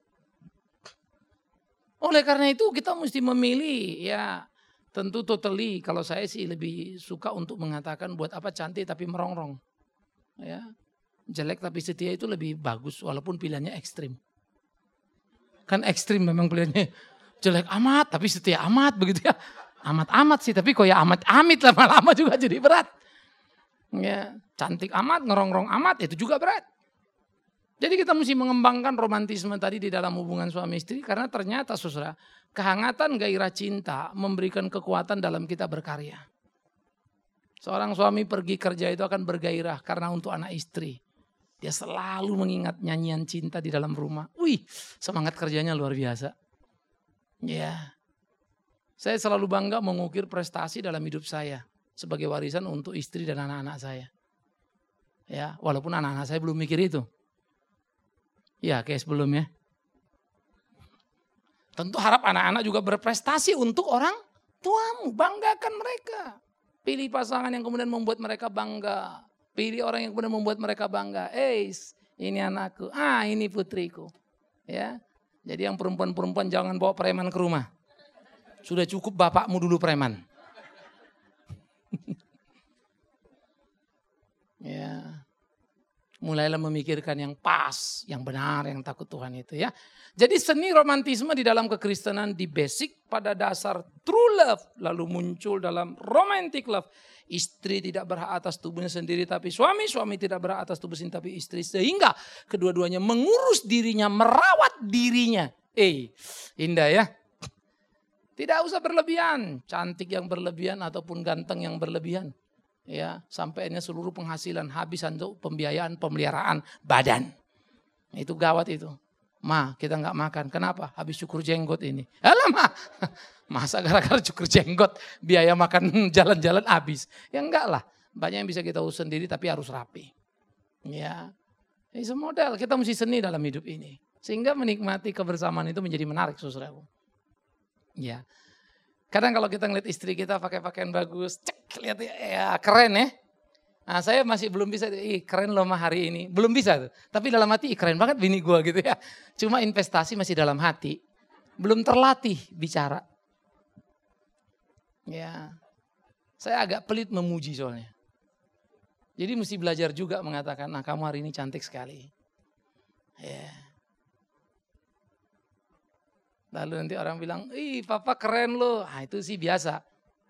Oleh karena itu kita mesti memilih ya, tentu totally kalau saya sih lebih suka untuk mengatakan buat apa cantik tapi merongrong. Ya. Jelek tapi setia itu lebih bagus walaupun pilihannya ekstrim. Kan ekstrim memang pilihannya jelek amat tapi setia amat begitu ya. Amat-amat sih tapi kok ya amat-amit lama-lama juga jadi berat. Ya, cantik amat, ngerongrong amat itu juga berat. Jadi kita mesti mengembangkan romantisme tadi di dalam hubungan suami istri. Karena ternyata saudara, kehangatan gairah cinta memberikan kekuatan dalam kita berkarya. Seorang suami pergi kerja itu akan bergairah karena untuk anak istri. Dia selalu mengingat nyanyian cinta di dalam rumah. Wih, semangat kerjanya luar biasa. Ya, saya selalu bangga mengukir prestasi dalam hidup saya. Sebagai warisan untuk istri dan anak-anak saya. Ya, walaupun anak-anak saya belum mikir itu. Ya kayak sebelumnya. Tentu harap anak-anak juga berprestasi untuk orang tuamu. Banggakan mereka. Pilih pasangan yang kemudian membuat mereka bangga. Pilih orang yang kemudian membuat mereka bangga. Eh, ini anakku. Ah, ini putriku. Ya. Jadi yang perempuan-perempuan jangan bawa preman ke rumah. Sudah cukup bapakmu dulu preman. Ya. Mulailah memikirkan yang pas, yang benar, yang takut Tuhan itu ya. Jadi seni romantisme di dalam kekristenan di basic pada dasar true love. Lalu muncul dalam romantic love. Istri tidak berhak atas tubuhnya sendiri tapi suami. Suami tidak berhak atas tubuh sendiri tapi istri. Sehingga kedua-duanya mengurus dirinya, merawat dirinya. Eh, indah ya. Tidak usah berlebihan. Cantik yang berlebihan ataupun ganteng yang berlebihan. Ya, sampainya seluruh penghasilan habis untuk pembiayaan pemeliharaan badan. Itu gawat itu. Ma, kita nggak makan. Kenapa? Habis cukur jenggot ini. Alah ma, masa gara-gara cukur jenggot biaya makan jalan-jalan habis? Ya enggak lah. Banyak yang bisa kita urus sendiri tapi harus rapi. Ya, ini semodal. Kita mesti seni dalam hidup ini. Sehingga menikmati kebersamaan itu menjadi menarik, saudaraku. Ya. Kadang kalau kita ngeliat istri kita pakai pakaian bagus, cek lihat ya keren ya. Nah, saya masih belum bisa, ih keren loh mah hari ini. Belum bisa tuh. Tapi dalam hati, ih keren banget bini gue gitu ya. Cuma investasi masih dalam hati. Belum terlatih bicara. Ya, saya agak pelit memuji soalnya. Jadi mesti belajar juga mengatakan, nah kamu hari ini cantik sekali. Ya. Lalu nanti orang bilang, ih papa keren loh. Nah itu sih biasa.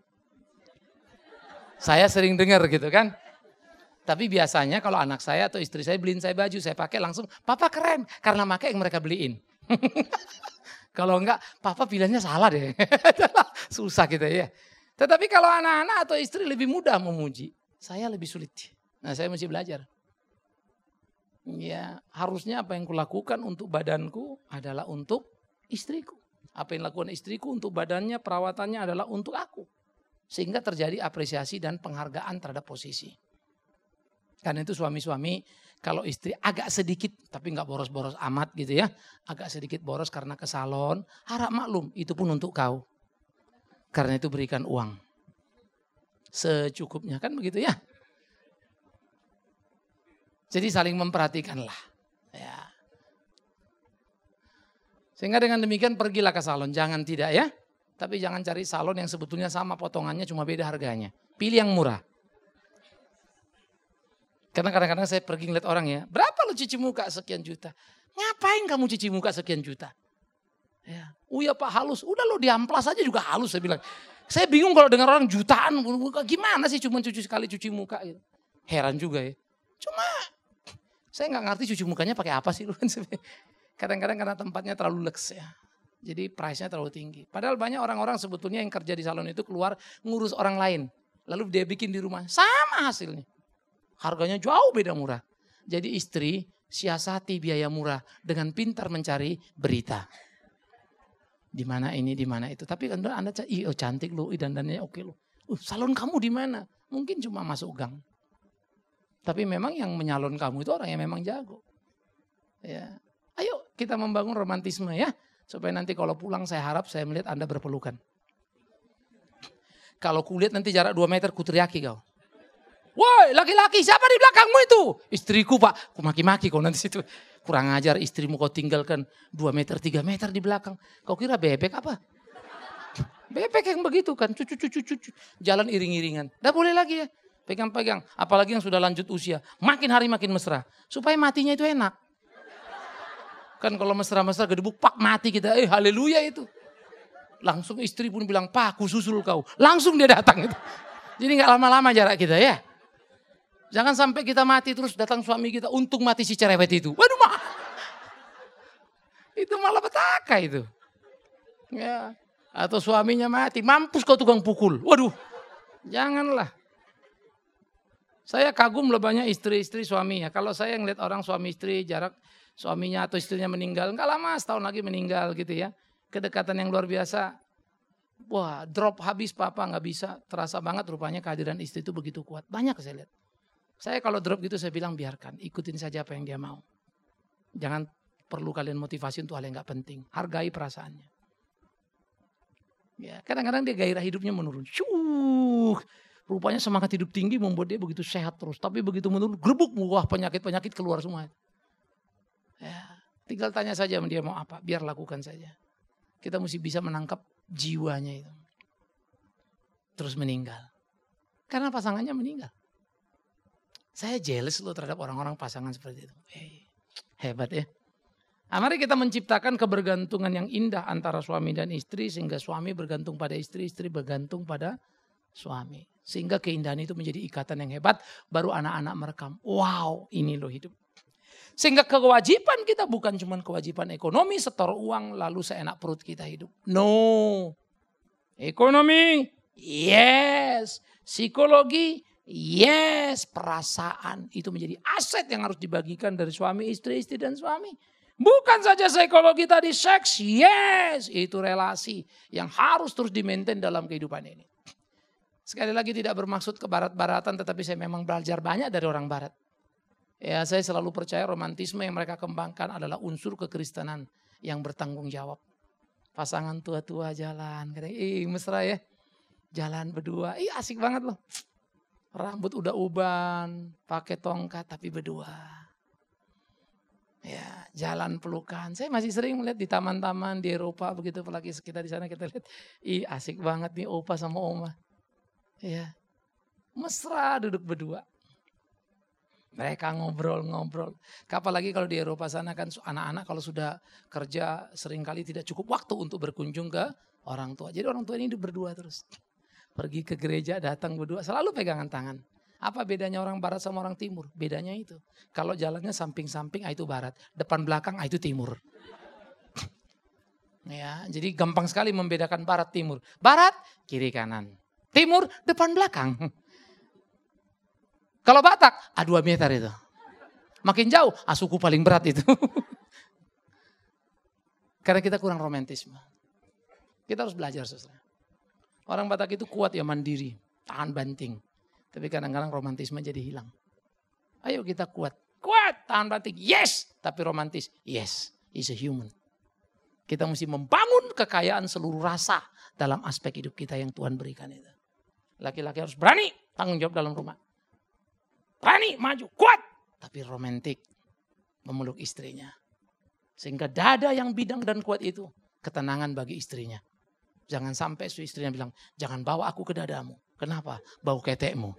Saya sering dengar gitu kan. Tapi biasanya kalau anak saya atau istri saya beliin saya baju, saya pakai langsung, papa keren. Karena pakai yang mereka beliin. Kalau enggak, papa pilihannya salah deh. Susah gitu ya. Tetapi kalau anak-anak atau istri lebih mudah memuji, saya lebih sulit. Nah, saya mesti belajar. Ya, harusnya apa yang kulakukan untuk badanku adalah untuk istriku. Apa yang lakukan istriku untuk badannya, perawatannya adalah untuk aku. Sehingga terjadi apresiasi dan penghargaan terhadap posisi. Karena itu suami-suami kalau istri agak sedikit, tapi nggak boros-boros amat gitu ya. Agak sedikit boros karena ke salon, harap maklum, itu pun untuk kau. Karena itu berikan uang. Secukupnya, kan begitu ya. Jadi saling memperhatikanlah. Ya. Sehingga dengan demikian pergilah ke salon, jangan tidak ya. Tapi jangan cari salon yang sebetulnya sama potongannya cuma beda harganya. Pilih yang murah. Karena kadang-kadang saya pergi ngeliat orang ya, berapa lo cuci muka sekian juta? Ngapain kamu cuci muka sekian juta? Ya, oh ya Pak halus, udah lo diamplas aja juga halus saya bilang. Saya bingung kalau dengar orang jutaan, gimana sih cuma cuci sekali cuci muka gitu. Heran juga ya. Cuma saya nggak ngerti cuci mukanya pakai apa sih. Kadang-kadang karena tempatnya terlalu lux ya. Jadi price-nya terlalu tinggi. Padahal banyak orang-orang sebetulnya yang kerja di salon itu keluar ngurus orang lain. Lalu dia bikin di rumah, sama hasilnya. Harganya jauh beda murah. Jadi istri siasati biaya murah dengan pintar mencari berita. Di mana ini, di mana itu. Tapi kan Anda ih oh cantik loh, dandannya oke loh. Uh, salon kamu di mana? Mungkin cuma masuk gang. Tapi memang yang menyalon kamu itu orang yang memang jago. Ya. Ayo kita membangun romantisme ya. Supaya nanti kalau pulang saya harap saya melihat Anda berpelukan. Kalau kulihat nanti jarak dua meter kuteriaki kau. Woi laki-laki siapa di belakangmu itu? Istriku Pak. Aku maki-maki kau nanti situ. Kurang ajar istrimu kau tinggalkan dua meter tiga meter di belakang. Kau kira bebek apa? Bebek yang begitu kan. Cucu cucu cucu. Jalan iring-iringan. Dah boleh lagi ya. Pegang-pegang. Apalagi yang sudah lanjut usia. Makin hari makin mesra. Supaya matinya itu enak. Kan kalau mesra-mesra gedebuk pak mati kita. Eh haleluya itu. Langsung istri pun bilang pak aku susul kau. Langsung dia datang itu. Jadi gak lama-lama jarak kita ya. Jangan sampai kita mati terus datang suami kita. Untung mati si cerewet itu. Waduh mah. Itu malah petaka itu. Ya. Atau suaminya mati. Mampus kau tukang pukul. Waduh. Janganlah. Saya kagum loh banyak istri-istri suami ya. Kalau saya ngeliat orang suami istri jarak suaminya atau istrinya meninggal. Enggak lama setahun lagi meninggal gitu ya. Kedekatan yang luar biasa. Wah drop habis papa nggak bisa. Terasa banget rupanya kehadiran istri itu begitu kuat. Banyak saya lihat. Saya kalau drop gitu saya bilang biarkan. Ikutin saja apa yang dia mau. Jangan perlu kalian motivasi untuk hal yang nggak penting. Hargai perasaannya. Ya, kadang-kadang dia gairah hidupnya menurun. Syuh. Rupanya semangat hidup tinggi membuat dia begitu sehat terus. Tapi begitu menurun, gerbuk, wah penyakit-penyakit keluar semua. Ya, tinggal tanya saja sama dia mau apa, biar lakukan saja. Kita mesti bisa menangkap jiwanya itu. Terus meninggal. Karena pasangannya meninggal. Saya jealous loh terhadap orang-orang pasangan seperti itu. Hey, hebat ya. Nah, mari kita menciptakan kebergantungan yang indah antara suami dan istri. Sehingga suami bergantung pada istri, istri bergantung pada suami. Sehingga keindahan itu menjadi ikatan yang hebat. Baru anak-anak merekam. Wow, ini loh hidup. Sehingga kewajiban kita bukan cuma kewajiban ekonomi, setor uang lalu seenak perut kita hidup. No. Ekonomi, yes. Psikologi, yes. Perasaan itu menjadi aset yang harus dibagikan dari suami, istri, istri dan suami. Bukan saja psikologi tadi, seks, yes. Itu relasi yang harus terus di-maintain dalam kehidupan ini. Sekali lagi tidak bermaksud ke barat-baratan, tetapi saya memang belajar banyak dari orang barat. Ya, saya selalu percaya romantisme yang mereka kembangkan adalah unsur kekristenan yang bertanggung jawab. Pasangan tua-tua jalan, ih mesra ya, jalan berdua, ih asik banget loh. Rambut udah uban, pakai tongkat tapi berdua. Ya, jalan pelukan. Saya masih sering melihat di taman-taman di Eropa begitu, apalagi kita di sana kita lihat, ih asik banget nih opa sama oma. Ya, mesra duduk berdua. Mereka ngobrol-ngobrol. Apalagi kalau di Eropa sana kan anak-anak kalau sudah kerja seringkali tidak cukup waktu untuk berkunjung ke orang tua. Jadi orang tua ini hidup berdua terus. Pergi ke gereja datang berdua selalu pegangan tangan. Apa bedanya orang barat sama orang timur? Bedanya itu. Kalau jalannya samping-samping itu barat. Depan belakang itu timur. Ya, jadi gampang sekali membedakan barat timur. Barat kiri kanan. Timur, depan belakang. Kalau Batak, ah dua meter itu. Makin jauh, ah suku paling berat itu. Karena kita kurang romantisme. Kita harus belajar, saudara. Orang Batak itu kuat ya, mandiri, tahan banting. Tapi kadang-kadang romantisme jadi hilang. Ayo kita kuat. Kuat, tahan banting, yes. Tapi romantis, yes, is a human. Kita mesti membangun kekayaan seluruh rasa dalam aspek hidup kita yang Tuhan berikan itu. Laki-laki harus berani tanggung jawab dalam rumah. Berani, maju, kuat. Tapi romantik, memeluk istrinya. Sehingga dada yang bidang dan kuat itu ketenangan bagi istrinya. Jangan sampai su istrinya bilang, jangan bawa aku ke dadamu. Kenapa? Bau ketekmu.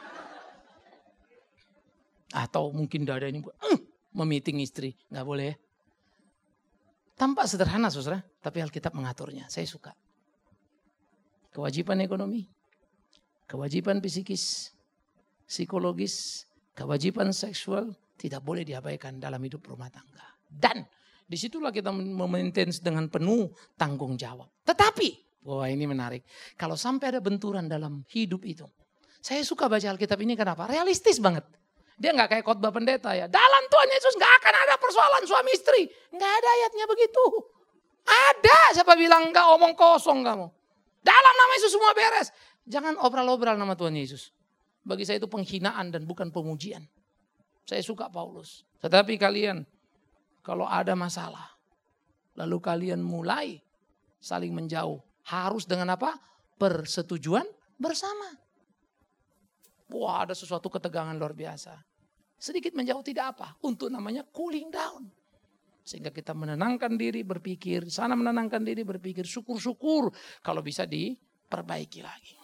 Atau mungkin dada ini uh, memiting istri. Nggak boleh ya. Tampak sederhana saudara, tapi Alkitab mengaturnya. Saya suka. Kewajiban ekonomi, kewajiban psikis, psikologis, kewajiban seksual tidak boleh diabaikan dalam hidup rumah tangga. Dan disitulah kita memaintain dengan penuh tanggung jawab. Tetapi, wah ini menarik. Kalau sampai ada benturan dalam hidup itu. Saya suka baca Alkitab ini kenapa? Realistis banget. Dia gak kayak khotbah pendeta ya. Dalam Tuhan Yesus gak akan ada persoalan suami istri. Gak ada ayatnya begitu. Ada, siapa bilang gak omong kosong kamu. Dalam nama Yesus semua beres. Jangan obral-obral nama Tuhan Yesus. Bagi saya itu penghinaan dan bukan pemujian. Saya suka Paulus. Tetapi kalian, kalau ada masalah, lalu kalian mulai saling menjauh. Harus dengan apa? Persetujuan bersama. Wah, ada sesuatu ketegangan luar biasa. Sedikit menjauh tidak apa. Untuk namanya cooling down. Sehingga kita menenangkan diri berpikir. Sana menenangkan diri berpikir. Syukur-syukur kalau bisa diperbaiki lagi.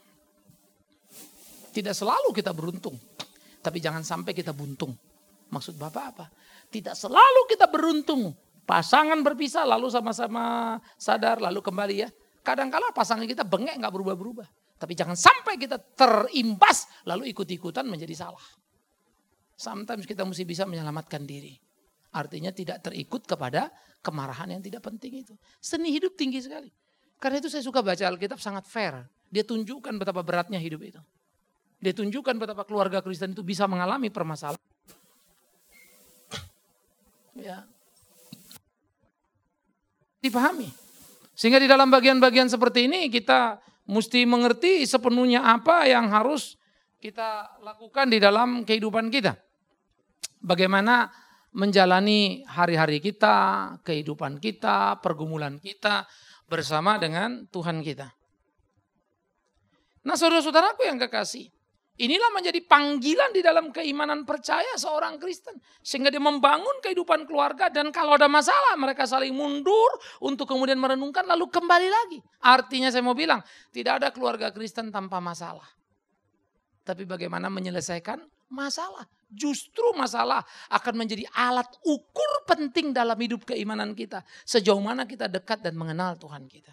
Tidak selalu kita beruntung. Tapi jangan sampai kita buntung. Maksud Bapak apa? Tidak selalu kita beruntung. Pasangan berpisah lalu sama-sama sadar lalu kembali ya. Kadang-kala pasangan kita bengek gak berubah-berubah. Tapi jangan sampai kita terimbas lalu ikut-ikutan menjadi salah. Sometimes kita mesti bisa menyelamatkan diri. Artinya tidak terikut kepada kemarahan yang tidak penting itu. Seni hidup tinggi sekali. Karena itu saya suka baca Alkitab sangat fair. Dia tunjukkan betapa beratnya hidup itu. Dia tunjukkan betapa keluarga Kristen itu bisa mengalami permasalahan. Ya. Dipahami. Sehingga di dalam bagian-bagian seperti ini kita mesti mengerti sepenuhnya apa yang harus kita lakukan di dalam kehidupan kita. Bagaimana menjalani hari-hari kita, kehidupan kita, pergumulan kita bersama dengan Tuhan kita. Nah saudara-saudaraku yang kekasih, inilah menjadi panggilan di dalam keimanan percaya seorang Kristen. Sehingga dia membangun kehidupan keluarga dan kalau ada masalah mereka saling mundur untuk kemudian merenungkan lalu kembali lagi. Artinya saya mau bilang tidak ada keluarga Kristen tanpa masalah. Tapi bagaimana menyelesaikan masalah. Justru masalah akan menjadi alat ukur penting dalam hidup keimanan kita. Sejauh mana kita dekat dan mengenal Tuhan kita.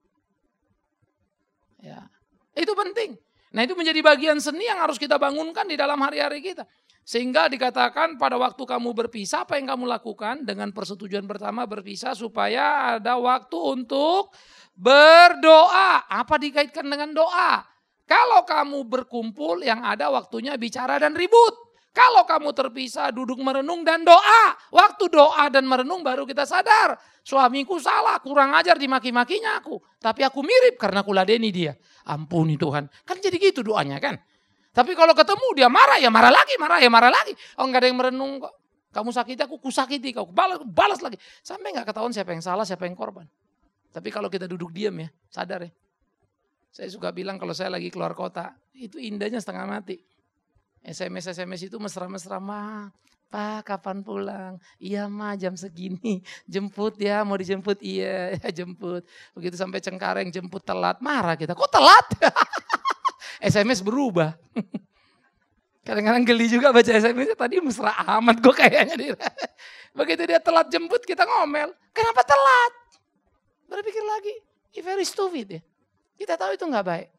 Ya, itu penting. Nah itu menjadi bagian seni yang harus kita bangunkan di dalam hari-hari kita. Sehingga dikatakan pada waktu kamu berpisah apa yang kamu lakukan dengan persetujuan pertama berpisah supaya ada waktu untuk berdoa. Apa dikaitkan dengan doa? Kalau kamu berkumpul yang ada waktunya bicara dan ribut. Kalau kamu terpisah duduk merenung dan doa. Waktu doa dan merenung baru kita sadar. Suamiku salah, kurang ajar dimaki-makinya aku. Tapi aku mirip karena kuladeni dia. Ampuni Tuhan. Kan jadi gitu doanya kan. Tapi kalau ketemu dia marah ya marah lagi, marah ya marah lagi. Oh enggak ada yang merenung kok. Kamu sakiti aku, kusakiti kau. Balas, balas lagi. Sampai enggak ketahuan siapa yang salah, siapa yang korban. Tapi kalau kita duduk diam ya, sadar ya. Saya suka bilang kalau saya lagi keluar kota, itu indahnya setengah mati. S M S-S M S itu mesra-mesra, Ma, Pak kapan pulang? Iya Ma jam segini, jemput ya, mau dijemput? Iya, ya jemput. Begitu sampai Cengkareng jemput telat, marah kita, kok telat? S M S berubah. Kadang-kadang geli juga baca S M S, tadi mesra amat gue kayaknya. Dia. Begitu dia telat jemput kita ngomel, kenapa telat? Berpikir lagi, very stupid ya. Kita tahu itu gak baik.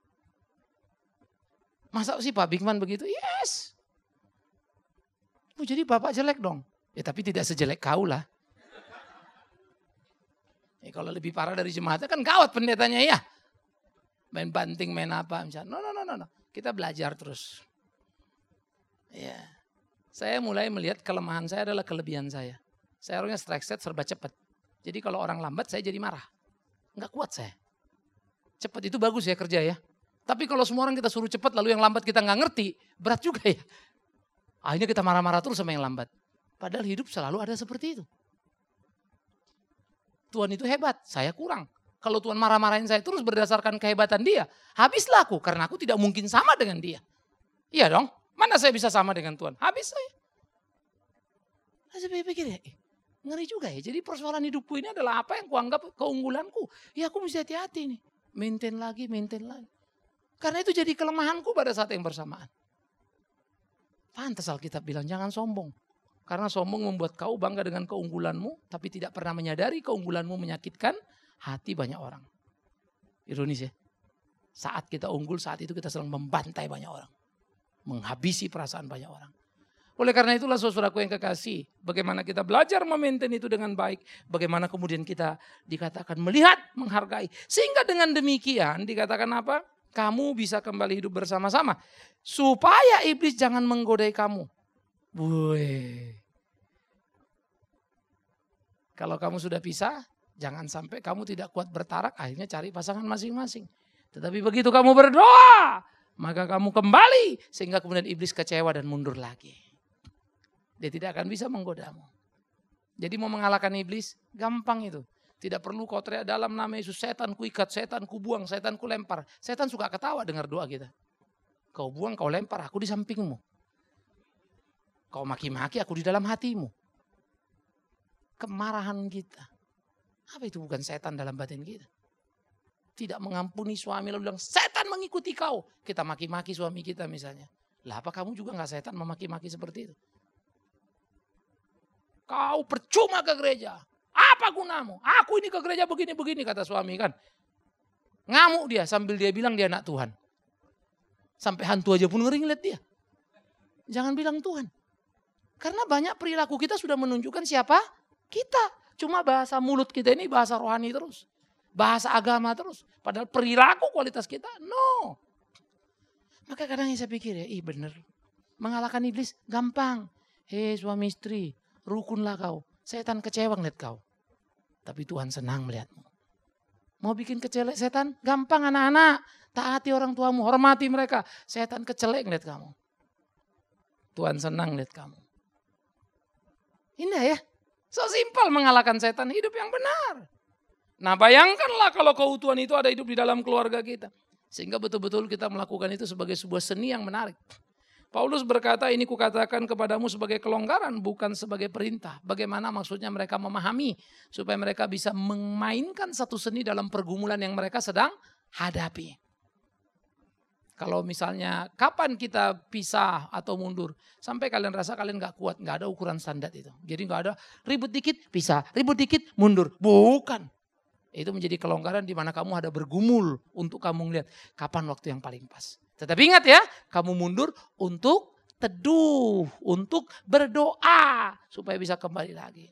Masa sih Pak Bigman begitu? Yes. Oh, jadi Bapak jelek dong. Ya tapi tidak sejelek kau lah. Ya, kalau lebih parah dari jemaatnya kan gawat pendetanya ya. main banting, main apa misalnya. No, no, no, no, no. Kita belajar terus. Ya. Saya mulai melihat kelemahan saya adalah kelebihan saya. Saya orangnya strike set serba cepat. Jadi kalau orang lambat saya jadi marah. Enggak kuat saya. Cepat itu bagus ya kerja ya. Tapi kalau semua orang kita suruh cepat lalu yang lambat kita nggak ngerti, berat juga ya. Akhirnya kita marah-marah terus sama yang lambat. Padahal hidup selalu ada seperti itu. Tuhan itu hebat, saya kurang. Kalau Tuhan marah-marahin saya terus berdasarkan kehebatan dia, habislah aku karena aku tidak mungkin sama dengan dia. Iya dong, mana saya bisa sama dengan Tuhan? Habis saya. Saya pikir ya, eh, ngeri juga ya. Jadi persoalan hidupku ini adalah apa yang kuanggap keunggulanku. Ya aku mesti hati-hati nih. Maintain lagi, maintain lagi. Karena itu jadi kelemahanku pada saat yang bersamaan. Pantas Alkitab bilang jangan sombong. Karena sombong membuat kau bangga dengan keunggulanmu, tapi tidak pernah menyadari keunggulanmu menyakitkan hati banyak orang. Ironis ya. Saat kita unggul, saat itu kita sedang membantai banyak orang. Menghabisi perasaan banyak orang. Oleh karena itulah saudaraku yang kekasih, bagaimana kita belajar memaintain itu dengan baik. Bagaimana kemudian kita dikatakan melihat, menghargai. Sehingga dengan demikian dikatakan apa? Kamu bisa kembali hidup bersama-sama. Supaya iblis jangan menggodai kamu. Woi. Kalau kamu sudah pisah, jangan sampai kamu tidak kuat bertarak, akhirnya cari pasangan masing-masing. Tetapi begitu kamu berdoa, maka kamu kembali sehingga kemudian iblis kecewa dan mundur lagi. Dia tidak akan bisa menggodamu. Jadi mau mengalahkan iblis, gampang itu. Tidak perlu kau teriak dalam nama Yesus, setan ku ikat, setan ku buang, setan ku lempar. Setan suka ketawa dengar doa kita. Kau buang, kau lempar, aku di sampingmu. Kau maki-maki, aku di dalam hatimu. Kemarahan kita. Apa itu bukan setan dalam batin kita? Tidak mengampuni suami lalu bilang, setan mengikuti kau. Kita maki-maki suami kita misalnya. Lah apa kamu juga gak setan memaki-maki seperti itu? Kau percuma ke gereja. Apa gunamu? Aku ini ke gereja begini-begini kata suami kan. Ngamuk dia sambil dia bilang dia anak Tuhan. Sampai hantu aja pun ngeri ngeliat dia. Jangan bilang Tuhan. Karena banyak perilaku kita sudah menunjukkan siapa kita. Cuma bahasa mulut kita ini bahasa rohani terus. Bahasa agama terus. Padahal perilaku kualitas kita no. Maka kadang saya pikir ya, ih bener. Mengalahkan iblis gampang. Hei suami istri, rukunlah kau. Setan kecewa ngeliat kau. Tapi Tuhan senang melihatmu. Mau bikin kecelek setan? Gampang anak-anak. Taati orang tuamu, hormati mereka. Setan kecelek ngeliat kamu. Tuhan senang ngeliat kamu. Indah ya. So simpel mengalahkan setan, hidup yang benar. Nah bayangkanlah kalau keutuhan itu ada hidup di dalam keluarga kita. Sehingga betul-betul kita melakukan itu sebagai sebuah seni yang menarik. Paulus berkata, ini kukatakan kepadamu sebagai kelonggaran, bukan sebagai perintah. Bagaimana maksudnya mereka memahami, supaya mereka bisa memainkan satu seni dalam pergumulan yang mereka sedang hadapi. Kalau misalnya, kapan kita pisah atau mundur? Sampai kalian rasa kalian gak kuat, gak ada ukuran standar itu. Jadi gak ada ribut dikit, pisah, ribut dikit, mundur. Bukan. Itu menjadi kelonggaran di mana kamu ada bergumul untuk kamu melihat kapan waktu yang paling pas. Tetapi ingat ya, kamu mundur untuk teduh, untuk berdoa supaya bisa kembali lagi.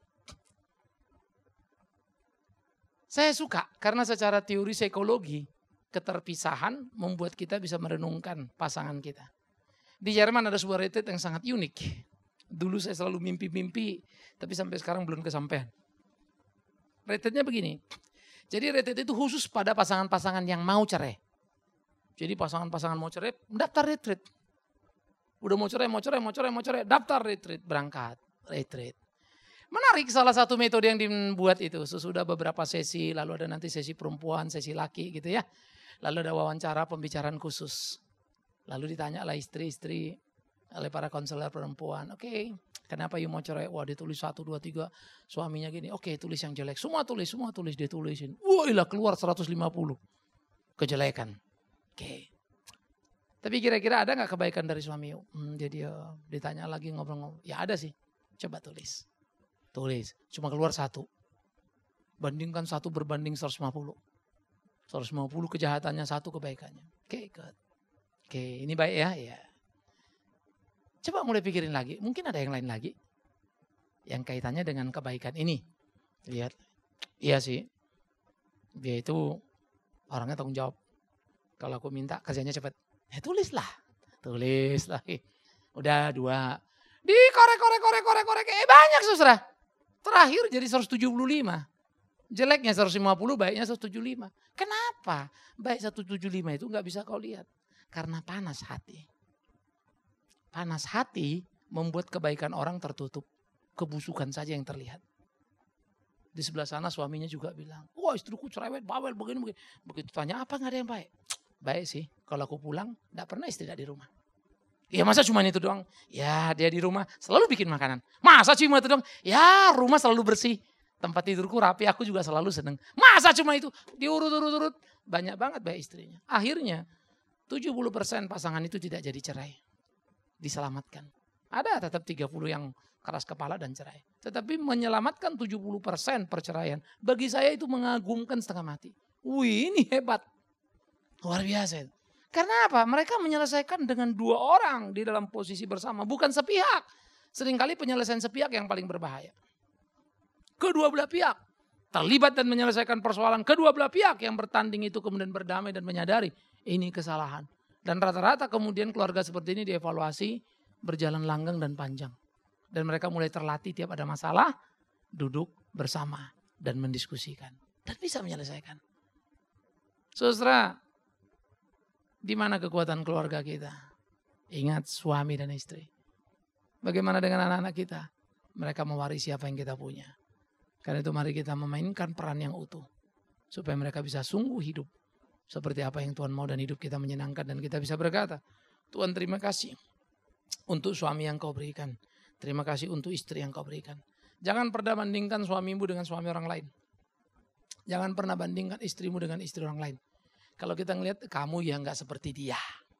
Saya suka karena secara teori psikologi keterpisahan membuat kita bisa merenungkan pasangan kita. Di Jerman ada sebuah retreat yang sangat unik. Dulu saya selalu mimpi-mimpi, tapi sampai sekarang belum kesampaian. Retreatnya begini. Jadi retreat itu khusus pada pasangan-pasangan yang mau cerai. Jadi pasangan-pasangan mau cerai, daftar retreat. Udah mau cerai, mau cerai, mau cerai, mau cerai, daftar retreat, berangkat retreat. Menarik salah satu metode yang dibuat itu. Sesudah beberapa sesi, lalu ada nanti sesi perempuan, sesi laki gitu ya. Lalu ada wawancara pembicaraan khusus. Lalu ditanyalah istri-istri oleh para konselor perempuan. Oke, okay, kenapa you mau cerai? Wah dia tulis satu, dua, tiga. Suaminya gini, oke okay, tulis yang jelek. Semua tulis, semua tulis, dia tulisin. Wah ilah keluar seratus lima puluh. Kejelekan. Oke. Okay. Tapi kira-kira ada gak kebaikan dari suami? Hmm, jadi uh, ditanya lagi ngobrol-ngobrol. Ya ada sih. Coba tulis. Tulis. Cuma keluar satu. Bandingkan satu berbanding seratus lima puluh. seratus lima puluh kejahatannya, satu kebaikannya. Oke, okay, good. Oke, okay, ini baik ya? Ya. Coba mulai pikirin lagi. Mungkin ada yang lain lagi. Yang kaitannya dengan kebaikan ini. Lihat. Iya sih. Dia itu orangnya tanggung jawab. Kalau aku minta kerjanya cepat. Ya tulislah. Tulis lagi. Udah dua. Dikorek, korek, korek, korek, korek. Eh banyak saudara. Terakhir jadi seratus tujuh puluh lima. Jeleknya seratus lima puluh, baiknya seratus tujuh puluh lima. Kenapa? Baik seratus tujuh puluh lima itu gak bisa kau lihat. Karena panas hati. Panas hati membuat kebaikan orang tertutup. Kebusukan saja yang terlihat. Di sebelah sana suaminya juga bilang, wah istriku cerewet, bawel, begini, begini. Begitu tanya, apa gak ada yang baik? Baik sih, kalau aku pulang, gak pernah istri gak di rumah. Ya masa cuma itu doang? Ya dia di rumah selalu bikin makanan. Masa cuma itu doang? Ya rumah selalu bersih. Tempat tidurku rapi, aku juga selalu seneng. Masa cuma itu? Diurut-urut-urut. Banyak banget baik istrinya. Akhirnya tujuh puluh persen pasangan itu tidak jadi cerai. Diselamatkan. Ada tetap tiga puluh yang keras kepala dan cerai. Tetapi menyelamatkan tujuh puluh persen perceraian. Bagi saya itu mengagumkan setengah mati. Wih ini hebat. Luar biasa itu. Karena apa? Mereka menyelesaikan dengan dua orang di dalam posisi bersama. Bukan sepihak. Seringkali penyelesaian sepihak yang paling berbahaya. Kedua belah pihak terlibat dan menyelesaikan persoalan. Kedua belah pihak yang bertanding itu kemudian berdamai dan menyadari ini kesalahan. Dan rata-rata kemudian keluarga seperti ini dievaluasi berjalan langgeng dan panjang. Dan mereka mulai terlatih tiap ada masalah, duduk bersama dan mendiskusikan. Dan bisa menyelesaikan. Saudara, di mana kekuatan keluarga kita? Ingat suami dan istri. Bagaimana dengan anak-anak kita? Mereka mewarisi apa yang kita punya. Karena itu mari kita memainkan peran yang utuh. Supaya mereka bisa sungguh hidup. Seperti apa yang Tuhan mau dan hidup kita menyenangkan. Dan kita bisa berkata, Tuhan terima kasih untuk suami yang kau berikan. Terima kasih untuk istri yang kau berikan. Jangan pernah bandingkan suamimu dengan suami orang lain. Jangan pernah bandingkan istrimu dengan istri orang lain. Kalau kita ngelihat kamu ya nggak seperti dia.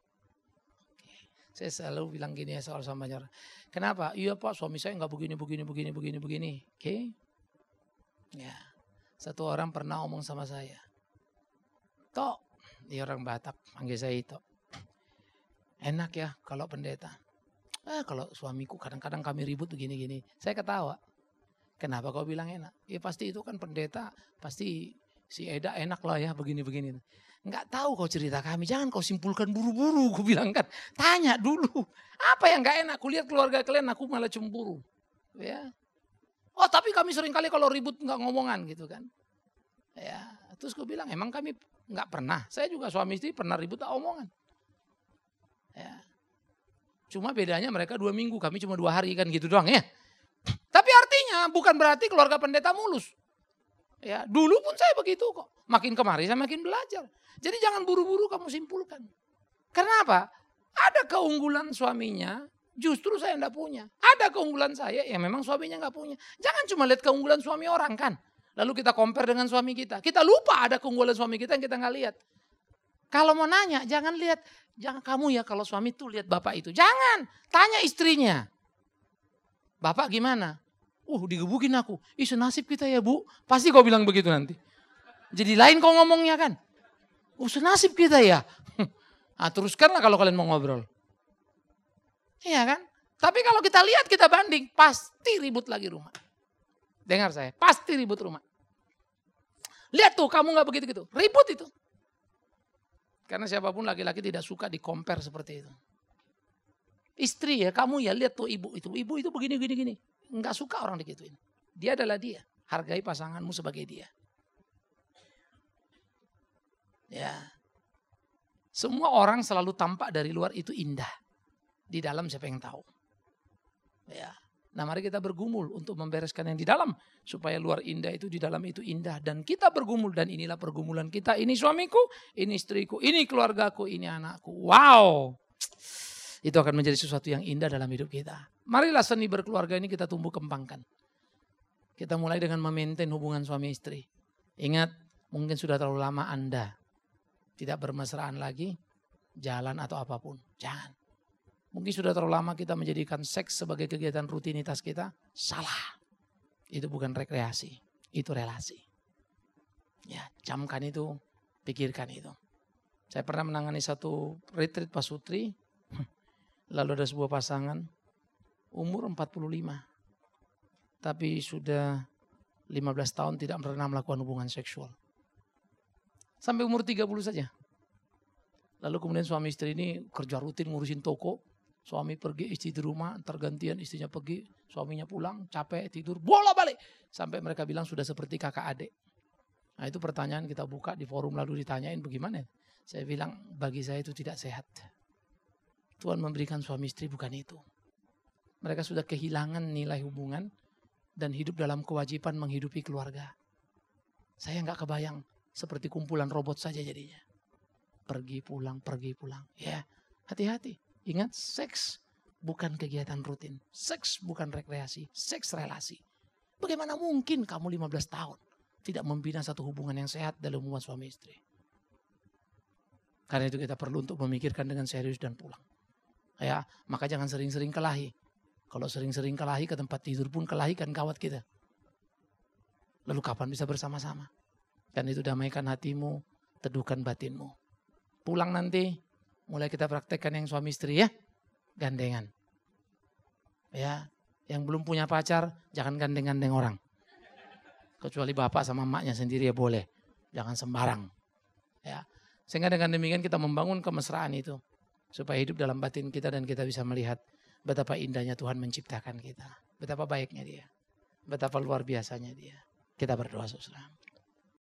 Saya selalu bilang gini ya soal sama orang. Kenapa? Iya Pak, suami saya nggak begini, begini, begini, begini, begini. Oke? Okay? Ya. Satu orang pernah ngomong sama saya. Tok, dia orang Batak, panggil saya Tok. Enak ya kalau pendeta. Eh kalau suamiku kadang-kadang kami ribut begini-gini. Saya ketawa. Kenapa kau bilang enak? Ya pasti itu kan pendeta, pasti si Eda enak lah ya begini-begini. Enggak tahu kau cerita kami, jangan kau simpulkan buru-buru. Ku bilang kan, tanya dulu. Apa yang enggak enak? Kulihat keluarga kalian, aku malah cemburu. Ya. Oh tapi kami sering kali kalau ribut enggak ngomongan gitu kan. Ya. Terus ku bilang emang kami enggak pernah. Saya juga suami istri pernah ribut tak omongan. Ya. Cuma bedanya mereka dua minggu, kami cuma dua hari kan gitu doang ya. Tapi artinya bukan berarti keluarga pendeta mulus. Ya, dulu pun saya begitu kok. Makin kemari saya makin belajar. Jadi jangan buru-buru kamu simpulkan. Karena apa? Ada keunggulan suaminya, justru saya enggak punya. Ada keunggulan saya, ya memang suaminya enggak punya. Jangan cuma lihat keunggulan suami orang kan. Lalu kita compare dengan suami kita. Kita lupa ada keunggulan suami kita yang kita enggak lihat. Kalau mau nanya, jangan lihat, jangan kamu ya kalau suami tuh lihat bapak itu. Jangan, tanya istrinya. Bapak gimana? Uh digebukin aku. Ih senasib kita ya bu. Pasti kau bilang begitu nanti. Jadi lain kau ngomongnya kan. Uh senasib kita ya. Nah, teruskanlah kalau kalian mau ngobrol. Iya kan? Tapi kalau kita lihat kita banding. Pasti ribut lagi rumah. Dengar saya. Pasti ribut rumah. Lihat tuh kamu gak begitu-gitu. Ribut itu. Karena siapapun laki-laki tidak suka di-compare seperti itu. Istri ya, kamu ya lihat tuh ibu itu. Ibu itu begini, gini, gini. Enggak suka orang digituin. Dia adalah dia. Hargai pasanganmu sebagai dia. Ya. Semua orang selalu tampak dari luar itu indah. Di dalam siapa yang tahu. Ya. Nah mari kita bergumul untuk membereskan yang di dalam. Supaya luar indah itu di dalam itu indah. Dan kita bergumul dan inilah pergumulan kita. Ini suamiku, ini istriku, ini keluargaku, ini anakku. Wow. Itu akan menjadi sesuatu yang indah dalam hidup kita. Marilah seni berkeluarga ini kita tumbuh kembangkan. Kita mulai dengan memaintain hubungan suami istri. Ingat, mungkin sudah terlalu lama Anda tidak bermesraan lagi, jalan atau apapun. Jangan. Mungkin sudah terlalu lama kita menjadikan seks sebagai kegiatan rutinitas kita. Salah. Itu bukan rekreasi. Itu relasi. Ya, camkan itu. Pikirkan itu. Saya pernah menangani satu retreat pasutri. Lalu ada sebuah pasangan. Umur empat puluh lima. Tapi sudah lima belas tahun tidak pernah melakukan hubungan seksual. Sampai umur tiga puluh saja. Lalu kemudian suami istri ini kerja rutin ngurusin toko. Suami pergi, istri di rumah, tergantian istrinya pergi, suaminya pulang, capek, tidur, bola balik. Sampai mereka bilang sudah seperti kakak adik. Nah itu pertanyaan kita buka di forum lalu ditanyain bagaimana. Saya bilang bagi saya itu tidak sehat. Tuhan memberikan suami istri bukan itu. Mereka sudah kehilangan nilai hubungan dan hidup dalam kewajiban menghidupi keluarga. Saya nggak kebayang seperti kumpulan robot saja jadinya. Pergi pulang, pergi pulang. Ya, hati-hati. Ingat, seks bukan kegiatan rutin. Seks bukan rekreasi. Seks relasi. Bagaimana mungkin kamu lima belas tahun tidak membina satu hubungan yang sehat dalam hubungan suami istri? Karena itu kita perlu untuk memikirkan dengan serius dan pulang. Ya, maka jangan sering-sering kelahi. Kalau sering-sering kelahi ke tempat tidur pun kelahi kan gawat kita. Lalu kapan bisa bersama-sama? Dan itu damaikan hatimu, teduhkan batinmu. Pulang nanti, mulai kita praktekkan yang suami istri ya, gandengan. Ya, yang belum punya pacar, jangan gandeng-gandeng orang. Kecuali bapak sama emaknya sendiri ya boleh. Jangan sembarang. Ya, sehingga dengan demikian kita membangun kemesraan itu. Supaya hidup dalam batin kita dan kita bisa melihat betapa indahnya Tuhan menciptakan kita. Betapa baiknya dia. Betapa luar biasanya dia. Kita berdoa saudara.